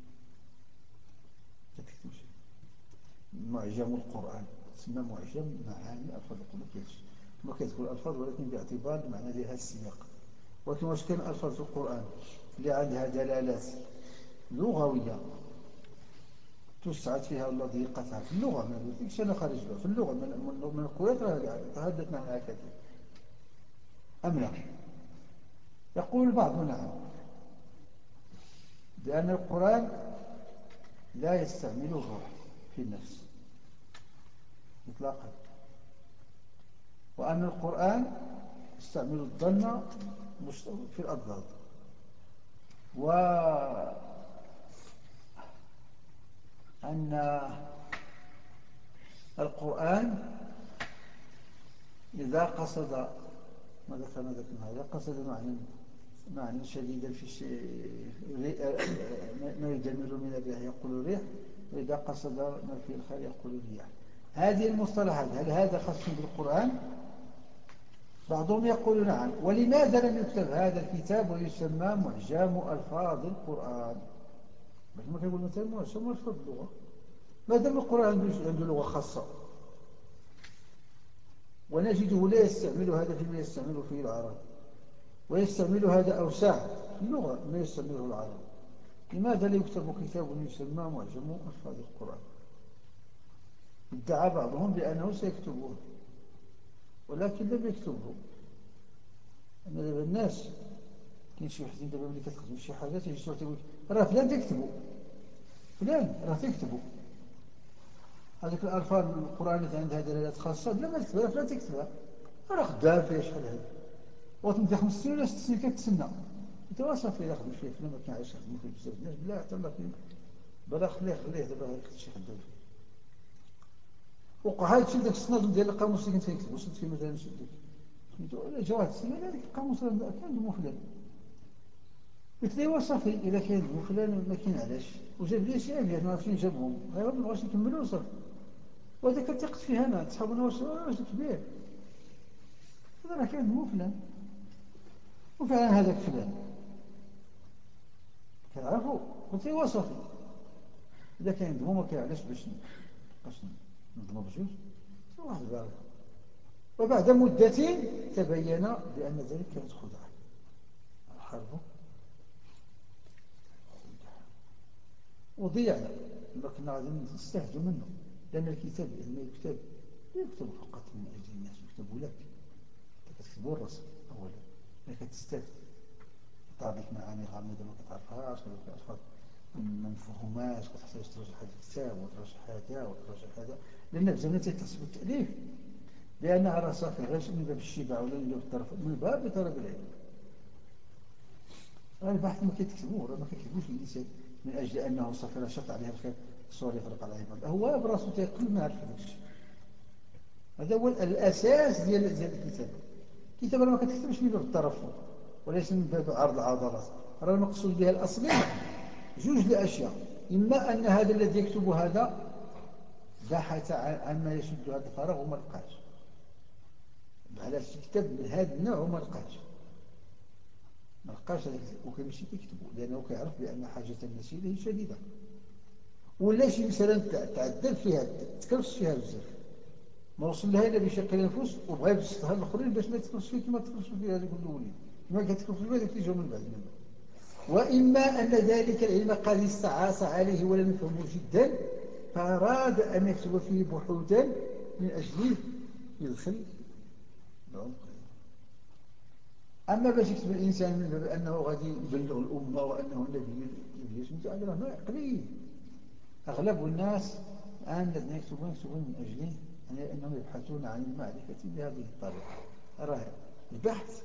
معجم القرآن تسمى معجم معاني ألفاظ القرآن، ما كتقول ألفاظ ولكن باعتبار المعنى ديالها السياق. ولكن واش كاين ألفاظ في القرآن اللي عندها دلالات لغوية تسعد فيها الله ضيقتها في اللغة؟ ما قلتلكش أنا خارج له في اللغة، من الكويت تحدثنا عنها كثير أم لا؟ يقول البعض نعم، بأن القرآن لا يستعمل الروح في النفس إطلاقا، وأن القرآن استعملوا الظن في الأضداد. وأن القرآن إذا قصد إذا قصد معنى شديدا في ما يدمر من الريح يقول الريح، وإذا قصد ما فيه الخير يقول الرياح. هذه المصطلحات هل هذا خاص بالقرآن؟ بعضهم يقول نعم. ولماذا لم يكتب هذا الكتاب ويسمى معجم ألفاظ القرآن؟ باش ما كيقول مثلا معجم ألفاظ اللغة، ما دام القرآن عنده لغة خاصة، ونجده لا يستعمل هذا فيما يستعمل فيه العرب، ويستعمل هذا أوسع في اللغة ما يستعمله العرب، لماذا لا يكتب كتاب يسمى معجم ألفاظ القرآن؟ ادعى بعضهم بأنه سيكتبه ولكن لم يكتبه. أما دابا الناس كاين شي وحدين دابا ملي كتخدم شي حاجة تيجي شي واحد تيقول راه فلان تكتبو، فلان راه تكتبو هذيك الألفاظ القرآن اللي عندها دلالات خاصة بلا ما تكتبها فلان تكتبها، راه خدام فيها شحال هذا وتمضي 5 سنين ولا 6 سنين كتسنى، انت صافي إلا خدم فيه فلان ما كاينعرفش يخدمو فيه بزاف الناس بلا حتى الله فيه بلا خليه دابا غير شي خدام فيه. وقع هذا الشيء داك السناد ديال القاموس اللي كنت كنكتب وصلت فيه مثلا سميتو جا واحد السنه هذاك القاموس راه كان دمو فلان، قلت له صافي الا كان دمو فلان ما كاين علاش، وجاب لي شي ابيات ما عرفتش فين جابهم غير ما بغاش نكملو صافي. وهذاك ثقت فيه انا تصحابنا واش كبير هذا راه كان دمو فلان، وفعلا هذاك فلان كنعرفو. قلت له صافي اذا كان دمو ما كاين علاش باش نضمو بجوج واحد البركه. وبعد مدة تبين بأن ذلك كانت خدعة. الحرب وضيعنا ما كنا غادي نستهدوا منه، لأن الكتاب لما يكتب فقط من أجل الناس، يكتب لك كتكتبوا الرسم أولا لك تستفد تعطيك معاني غامضة ما كتعرفهاش، ألفاظ ما مفهوماش، كتحتاج تراجع هذا الكتاب وتراجع هذا وتراجع هذا، لأن بزاف الناس تحسب التأليف لأنها راه صافي غير من باب الشبع ولا من باب الطرف، من باب طلب العلم. البحث ما كيكتبوه راه ما كيكتبوش الإنسان من أجل أنه صافي راه شط عليها الخير الصور يفرق على العباد، هو براسو تيقل ما يعرف هذاك الشيء. هذا هو الأساس ديال الكتابة. الكتابة ما كتكتبش من باب الترفه وليس من باب عرض العضلات، راه المقصود بها الأصلي جوج الأشياء، إما أن هذا الذي يكتب هذا بحث عن ما يسد هذا الفراغ وما لقاش، على كتاب من هذا النوع وما لقاش وكيمشي كيكتبو لأنه كيعرف بأن حاجة الناس إليه شديدة، ولا شي مثلا تعدل فيها تكرس فيها بزاف ما وصل لها إلا بشق الأنفس وبغى يبسطها للآخرين باش ما تكرس فيه كما تكرس فيه هذوك الأولين كما كتكرس فيه هذوك اللي جاو من بعد منه. وإما أن ذلك العلم قد استعاص عليه ولم يفهمه جدا فأراد أن يكتب فيه بحوثا من أجل يدخل العمق. أما باش يكتب الإنسان من باب أنه غادي يبلغ الأمة وأنه النبي يسمى هذا ما قليل. أغلب الناس الآن الذين يكتبون من أجله يعني أنهم يبحثون عن المعرفة بهذه الطريقة. راه البحث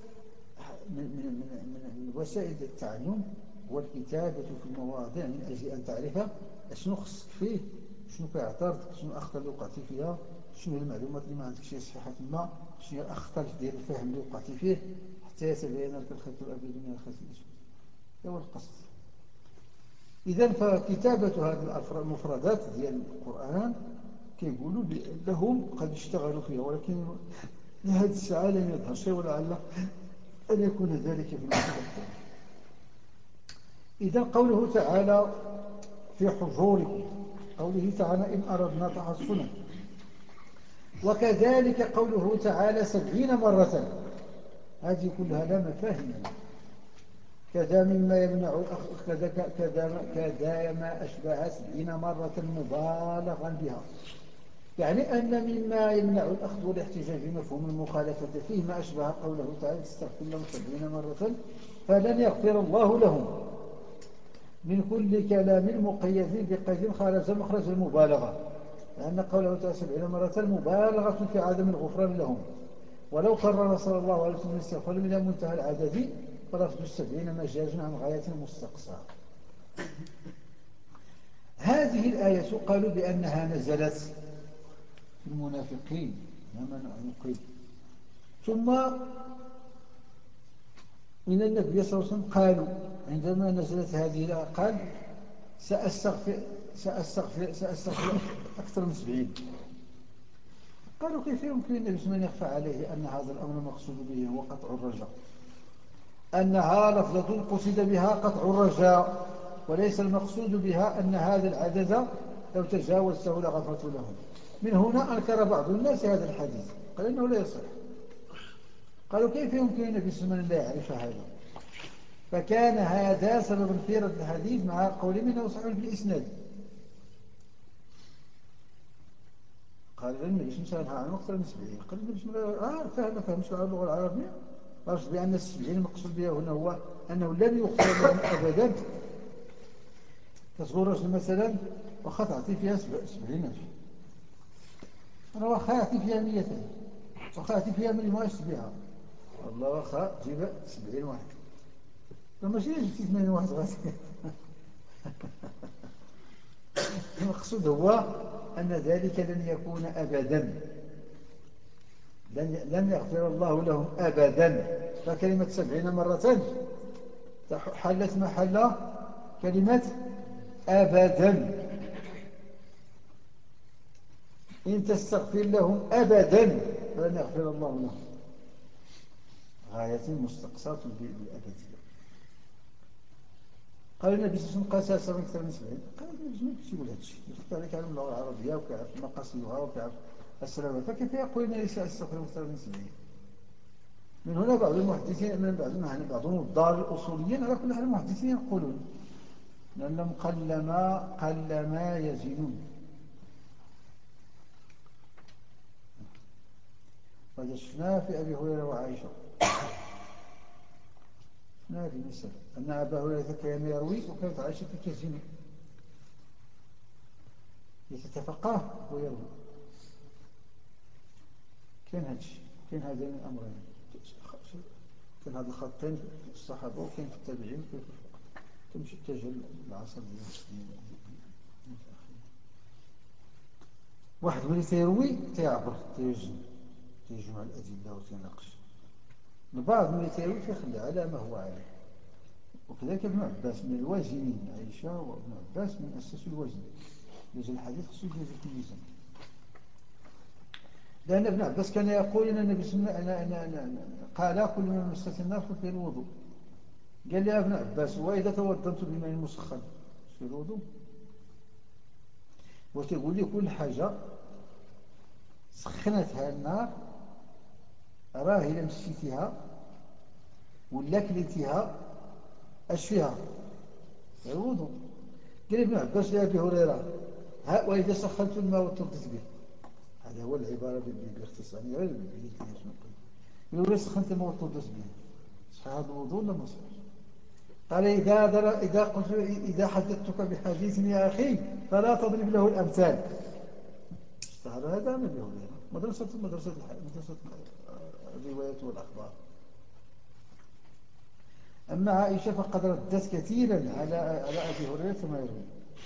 من وسائل التعلم والكتابة في المواضع من أجل أن تعرف شنو خصك فيه، شنو كيعترض، شنو الأخطاء اللي وقعتي فيها، شنو المعلومات اللي ما عندك شي صحيحة ما، شنو الأخطاء ديال الفهم اللي وقعتي فيه حتى يتبين لك الخيط الأبيض من الخيط الأسود. هذا هو القصد. إذن فكتابة هذه المفردات ديال القرآن كيقولوا بأنهم قد اشتغلوا فيها، ولكن لهذه الساعة لم يظهر شيء ولعل أن يكون ذلك في المستقبل. إذن قوله تعالى في حجوركم، قوله تعالى إن أردنا تحصنا، وكذلك قوله تعالى 70 مرة، هذه كلها لا مفاهيم. كذا مما يمنع كذا ما أشبه 70 مرة مبالغا بها، يعني أن مما يمنع الأخذ والاحتجاج بمفهوم المخالفة فيه ما أشبه قوله تعالى استغفر لهم 70 مرة فلن يغفر الله لهم، من كل كلام مقيد بقيد خارج مخرج المبالغة، لأن قوله تعالى 70 مرة مبالغة في عدم الغفران لهم، ولو قرر صلى الله عليه وسلم الاستغفار إلى منتهى العدد فلفظ 70 مجاز عن غاية المستقصى. هذه الآية قالوا بأنها نزلت في المنافقين كما نقول. ثم إن النبي صلى الله عليه وسلم قالوا عندما نزلت هذه الآية قال سأستغفر أكثر من 70. قالوا كيف يمكن النبي صلى الله عليه وسلم يخفى عليه أن هذا الأمر المقصود به هو قطع الرجاء، أنها لفظة قصد بها قطع الرجاء وليس المقصود بها أن هذا العدد لو تجاوزته لغفرت لهم. من هنا أنكر بعض الناس هذا الحديث، قال إنه لا يصح. قالوا كيف يمكن النبي صلى الله عليه وسلم لا يعرف هذا؟ فكان هذا سببا في رد الحديث مع قولهم إنه صحيح بالإسناد. قال النبي صلى الله عليه وسلم عن أكثر من 70. قال النبي صلى الله عليه وسلم فهمش اللغة العربية، قالت بأن 70 المقصود بها هنا هو أنه لن يغفر لهم أبدا. تصور رجل مثلا وخا تعطي فيها 70,000، أنا وخا يعطي فيها 200، وخا يعطي فيها مليون واش تبيعها، والله وخا تجيب 70 واحد، فماشي جبتي 80 واحد غادي. المقصود هو أن ذلك لن يكون أبدا، لن يغفر الله لهم أبدا. فكلمة 70 مرة حلت محل كلمة أبدا. إن تستغفر لهم أبدا فلن يغفر الله لهم، غاية مستقصاة بالأبدية. قال النبي صلى الله عليه وسلم قال سأستغفر أكثر من 70. قال النبي ما كيش يقول هذا الشيء، يختار على اللغة العربية وكيعرف مقاصدها وكيعرف السلامة، فكيف يقول إنني سأستغفر أكثر من 70؟ من هنا بعض المحدثين من بعضهم الدار الأصوليين على كل حال المحدثين يقولون لأنهم قلما يزنون. وهذا شفناه في أبي هريرة وعائشة، شفناه هذه المسألة أن أبا هريرة كان يروي وكانت عائشة تزن، يتفقه ويروي. كان هذين الأمرين، كان هذا الخطين في الصحابة وكان في التابعين وكان في الفقهاء. تمشي اتجه العصر واحد ملي تيروي تيعبر تيجمع الأدلة وتناقش، البعض ملي تيروي تيخلي على ما هو عليه. وكذلك ابن عباس من الوازنين، عائشة وابن عباس من أساس الوزن، يجي الحديث خصوصي في الميزان. لأن ابن عباس كان يقول إن النبي صلى الله عليه وسلم قال كل من مست النار ففي الوضوء. قال لي يا ابن عباس وإذا توضنت بماء مسخن في الوضوء؟ وتقول لي كل حاجة سخنتها النار راه إلا مشيتها ولا كليتها اش فيها؟ الوضوء. قال ابن عباس لأبي هريرة وإذا سخنت الماء وتوضيت به، هذا هو العبارة باختصار غير يقول إذا سخنت الماء وتوضيت به صحيح هذا الوضوء ولا ما صحيح؟ قال إذا حدثتك بحديث يا أخي فلا تضرب له الأمثال. اشتهر هذا عن أبي هريرة، مدرسة الرواية والأخبار. أما عائشة فقد ردت كثيرا على أبي هريرة ما يروي،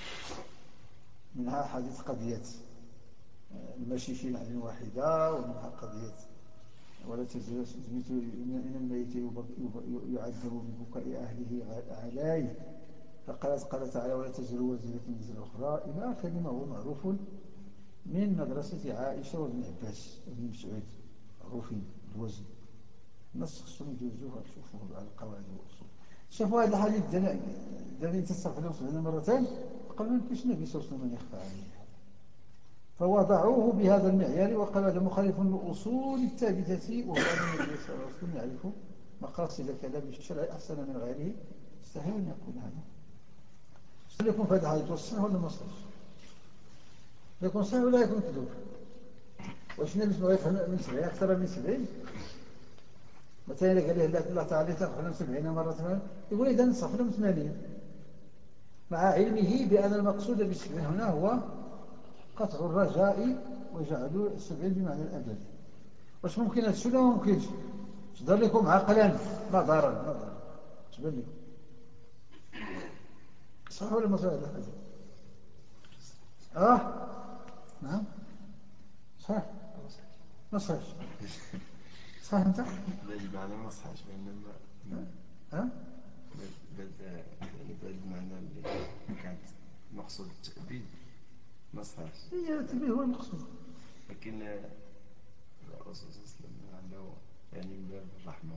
منها حديث قضية المشي في نعل واحدة، ومنها قضية ولا تزال إن الميت يعذب ببكاء أهله عليه، قال تعالى ولا تزر وزيرة وزر أخرى إلى آخر ما هو معروف من مدرسة عائشة وابن عباس وابن مسعود، معروفين بالوزن. الناس خصهم يجوزوها يشوفوه على القواعد والأصول. شافوا هذا الحديث الذي تستغفر له 70 مرتين، قالوا ما يمكنش النبي صلى الله عليه وسلم يخفى عليه، فوضعوه بهذا المعيار وقالوا هذا مخالف للأصول الثابتة، وهو أن النبي صلى الله عليه وسلم يعرف مقاصد كلام الشرع أحسن من غيره. يستحيل أن يقول هذا. يكون في هذا الحديث والصحيح ولا ما صحيح؟ يكون صحيح ولا يكون كذوب؟ واش النبي صلى الله عليه وسلم من 70 أكثر من 70؟ مثلا قال له الله تعالى تغفر لهم 70 مرة، يقول إذا نصف لهم 80، مع علمه بأن المقصود بالسبعين هنا هو قطع الرجاء وجعلوا 70 بمعنى الأبد. واش ممكن هادشي ولا ما ممكنش؟ تظهر لكم عقلا نظرا تبان لكم صح ولا ما صح هذا الحديث؟ نعم صح ما صحش صح انت؟ لا المعنى ما صحش بينما ها يعني بهذا المعنى اللي كانت مقصود التأبيد ما صحش. هي التأبيد هو المقصود، لكن الرسول صلى الله عليه وسلم عنده يعني من باب الرحمة.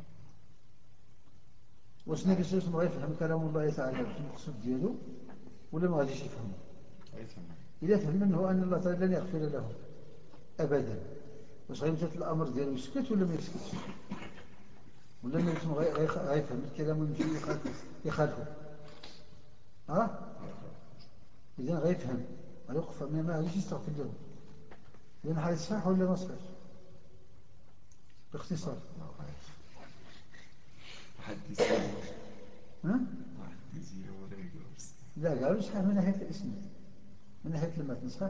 واش النبي صلى الله عليه وسلم غيفهم كلام الله تعالى في المقصود ديالو ولا ما غاديش يفهمه؟ غيفهم. إذا فهم منه أن الله تعالى لن يغفر له أبدا، واش غيمتثل الأمر ديالو يسكت ولا ما يسكتش؟ ولا النبي صلى الله عليه وسلم غيفهم الكلام ويمشي يخالفه؟ إذا غيفهم غيوقف ما غاديش يستغفر له. لأن حديث صحيح ولا ما صحيح؟ باختصار واحد يزينه ولا يقول لا قالوا صحيح من ناحية الإسناد، من ناحية المتن صحيح.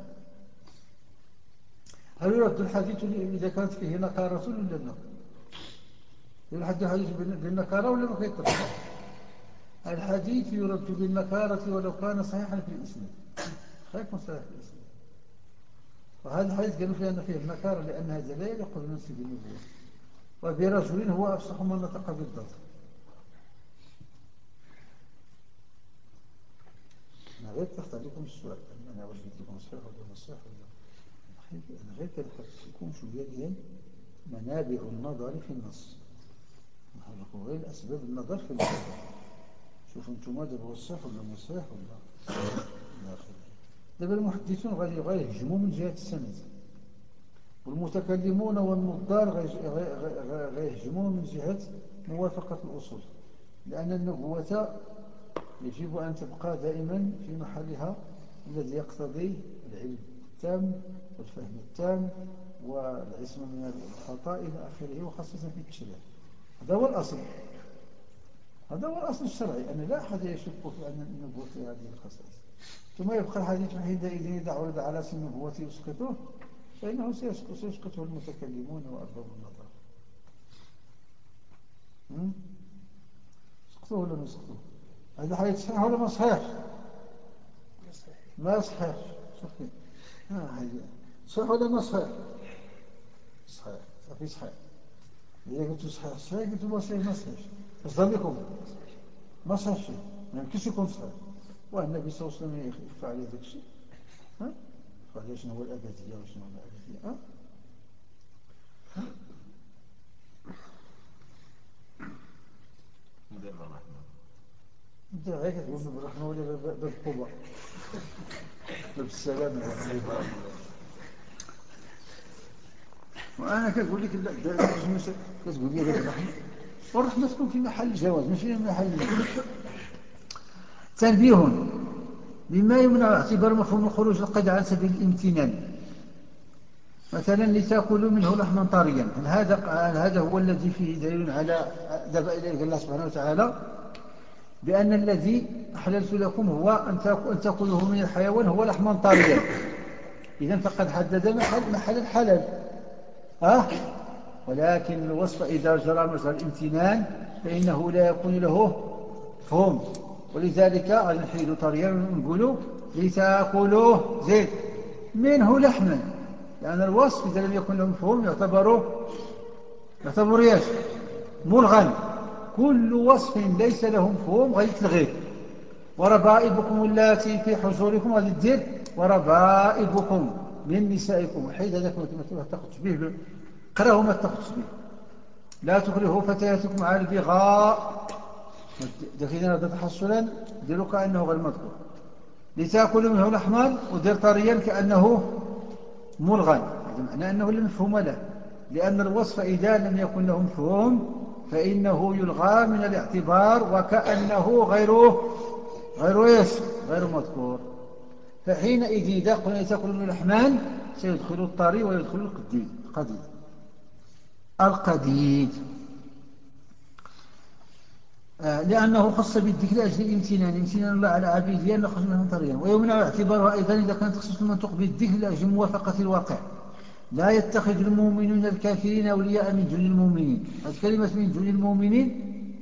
هل يرد الحديث إذا كانت فيه نكارة ولا لا؟ يرد الحديث بالنكارة ولا ما كيطلق؟ الحديث يرد بالنكارة ولو كان صحيحا في الإسناد، خير صحيح في الإسناد. وهذا الحديث قالوا فيه أن فيه النكارة لأن هذا لا يليق بنفسه بالنبوة، وبرجل هو أفصح من نطق بالضبط. أنا غير تحت عليكم السؤال، أنا واش قلت لكم صحيح ولا ما صحيح ولا أنا غير كنحط لكم شوية ديال منابع النظر في النص، نحط لكم غير أسباب النظر في النص. شوفوا انتم دابا واش صحيح ولا ما صحيح ولا إلى آخره. دابا المحدثون غيهجموا من جهة السند، والمتكلمون والنظار غيهجموا من جهة موافقة الأصول، لأن النبوة يجب أن تبقى دائما في محلها الذي يقتضي العلم التام والفهم التام والعصمة من الخطأ إلى آخره، وخاصة في التشريع. هذا هو الأصل، هذا هو الأصل الشرعي، أن لا أحد يشك في أن النبوة في هذه الخصائص. ثم يبقى الحديث حينئذ إذا عرض على اسم النبوة يسقطه، فإنه سيسقطه المتكلمون وأرباب النظر. سقطوه ولا ما سقطوه؟ هذا حديث صحيح ولا ما صحيح؟ ما صحيح. شوفي صحيح ولا ما صحيح؟ صحيح صافي صحيح. إذا قلت صحيح صحيح قلت ما صحيح ما صحيح، اصدر لكم ما صحيح شيء، ما يمكنش يكون صحيح. والنبي صلى الله عليه وسلم يخفى عليه ذاك الشيء، يخفى عليه شنو هو الأبدية وشنو هو الأبدية. باب الرحمة. انت غير كتقول باب الرحمة ولا باب القوة؟ باب السلامة. وأنا كنقول لك لا كتقول لي باب الرحمة، والرحمة تكون في محل الجواز ماشي في محل تنبيه. مما يمنع اعتبار مفهوم الخروج القيد عن سبيل الامتنان، مثلا لتأكلوا منه لحما طريا، هل هذا هو الذي فيه دليل على ذهب إليه الله سبحانه وتعالى بأن الذي أحللت لكم هو أن تأكلوه من الحيوان هو لحما طريا؟ إذن فقد حدد محل الحلال. ولكن الوصف إذا جرى مجرى الامتنان فإنه لا يكون له مفهوم، ولذلك غادي نحيدوا طريا ونقولوا لتأكلوه زيد منه لحما، لأن الوصف إذا لم يكن له مفهوم يعتبر ايش؟ ملغا. كل وصف ليس له مفهوم غادي تلغيه. وربائبكم اللاتي في حجوركم غادي دير وربائبكم من نسائكم، وحيد هذاك ما تاخذش به، قراه ما تاخذش به. لا تكرهوا فتياتكم على البغاء، ذاك إذا تحصلا ديروا كأنه غير مذكور. لتأكلوا منه لحما ودير طريا كأنه ملغا، هذا معنى أنه لم يفهم له، لأن الوصف إذا لم يكن له مفهوم فإنه يلغى من الاعتبار وكأنه غير مذكور. فحينئذ إذا قلنا لتأكلوا منه لحما سيدخل الطري ويدخل القديد لأنه خص بالذكر لأجل امتنان الله على عبيده أن خص منهم طريا. ويمنع اعتبارها أيضا إذا كانت تخصص المنطق بالذكر لأجل موافقة الواقع، لا يتخذ المؤمنون الكافرين أولياء من دون المؤمنين. هذه كلمة من دون المؤمنين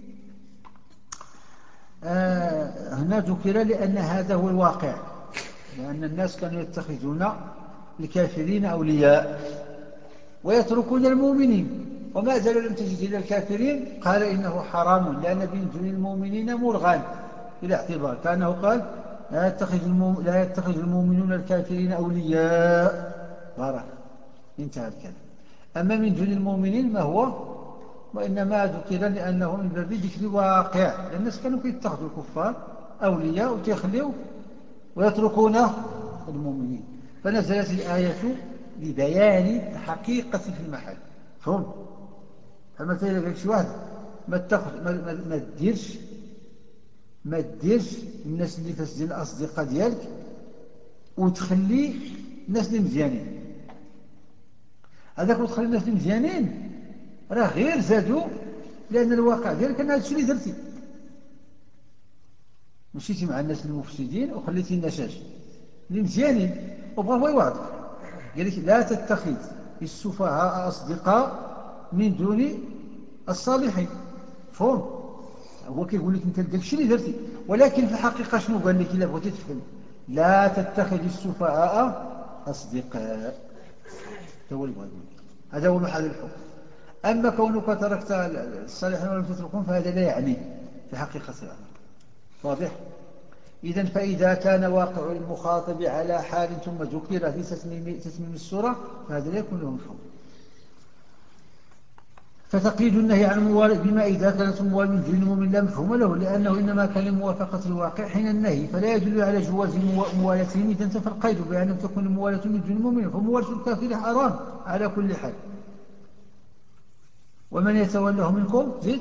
هنا ذكر لأن هذا هو الواقع، لأن الناس كانوا يتخذون الكافرين أولياء ويتركون المؤمنين، وما زالوا لم تجد إلى الكافرين قال إنه حرام، لأن من دون المؤمنين مرغان بالاعتبار، كأنه قال لا يتخذ المؤمنون الكافرين أولياء بارك، انتهى الكلام. أما من دون المؤمنين ما هو، وإنما ذكر لأنه من باب ذكر الواقع، لأن الناس كانوا يتخذوا الكفار أولياء وتخلوا ويتركون المؤمنين، فنزلت الآية لبيان الحقيقة في المحل. فهم فمثلا إذا قال شي واحد ما تديرش الناس اللي فاسدين الأصدقاء ديالك وتخلي الناس اللي مزيانين، هذاك وتخلي الناس اللي مزيانين راه غير زادوا، لأن الواقع ديالك أن هذا الشيء اللي درتي، مشيتي مع الناس المفسدين وخليتي الناس اللي مزيانين، وبغى هو يوعظ قال لك لا تتخذ السفهاء أصدقاء من دون الصالحين. فهم هو كيقول لك انت داك الشيء اللي درتي، ولكن في الحقيقة شنو قال لك إلا بغيتي تفهم؟ لا تتخذ السفهاء أصدقاء، هو اللي بغى يقول لك، هذا هو محل الحكم. أما كونك تركت الصالحين ولم تتركهم فهذا لا يعني في حقيقة الأمر. واضح؟ إذن فإذا كان واقع المخاطب على حال ثم ذكر في تتميم السورة فهذا لا يكون له مفهوم. فتقييد النهي عن الموالاه بما إذا كانت الموالاه من دون المؤمن لا مفهوم له، لأنه إنما كان لموافقة الواقع حين النهي، فلا يدل على جواز موالاتهم إذا انتفى القيد بأن تكون الموالاه من دون المؤمن، فموالاه الكافر حرام على كل حال. ومن يتوله منكم زد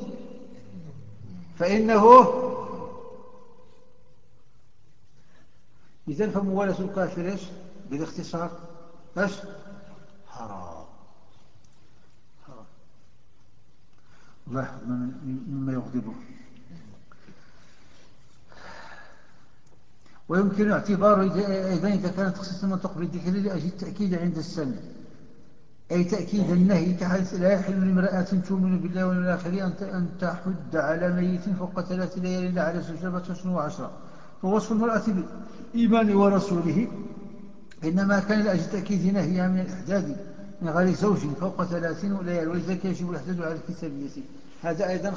فإنه إذن فموالاه الكافر إيش بالاختصار إيش حرام. الله مما يغضبه. ويمكن اعتباره أيضا إذا كانت تخصيص المنطق بالذكر لأجل التأكيد عند السمع، أي تأكيد النهي، كحيث لا يحل لامرأة تؤمن بالله واليوم الآخر أن تحد على ميت فوق 3 ليال إلا على زوجها 29 و10. فوصف المرأة بالإيمان ورسوله إنما كان لأجل تأكيد نهيها من الإحداد من غير زوج فوق 30 ليال، ولذلك يجب الإحداد على الكتابية. هذا أيضا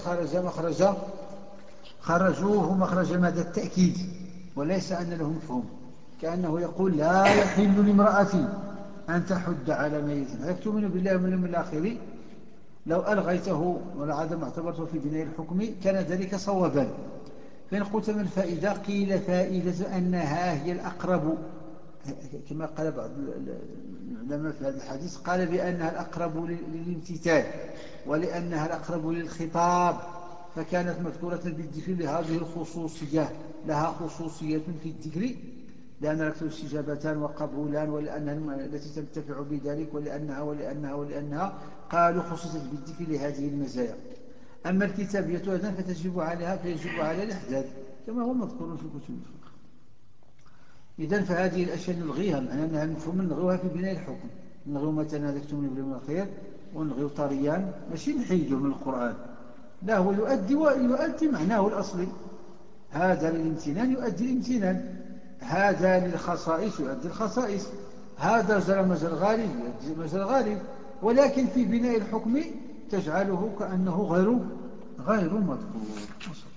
خرجوه مخرج مدى التأكيد، وليس أن له مفهوم، كأنه يقول لا يحل لامرأة أن تحد على ميت هل تؤمن بالله واليوم الآخر، لو ألغيته ولا عدم اعتبرته في بناء الحكم كان ذلك صوابا. فإن قلت ما الفائدة؟ قيل فائدة أنها هي الأقرب، كما قال بعض العلماء في هذا الحديث، قال بأنها الأقرب للامتثال ولأنها الأقرب للخطاب، فكانت مذكورة بالذكر لهذه الخصوصية، لها خصوصية في الذكر لأن لك استجابتان وقبولان، ولأنها التي تنتفع بذلك، ولأنها قالوا خصوصية بالذكر لهذه المزايا. أما الكتابية أيضا فيجب على الإحداث كما هو مذكور في كتب الفقه. إذن فهذه الأشياء نلغيها، معنى أنها مفهوم نلغوها في بناء الحكم، نلغو مثلا هذا تؤمن باليوم الآخر ونلغو طريان، ماشي نحيده من القرآن، لا هو يؤدي معناه الأصلي، هذا للامتنان يؤدي الامتنان، هذا للخصائص يؤدي الخصائص، هذا جرى مجرى الغالب يؤدي مجرى الغالب، ولكن في بناء الحكم تجعله كأنه غير مذكور.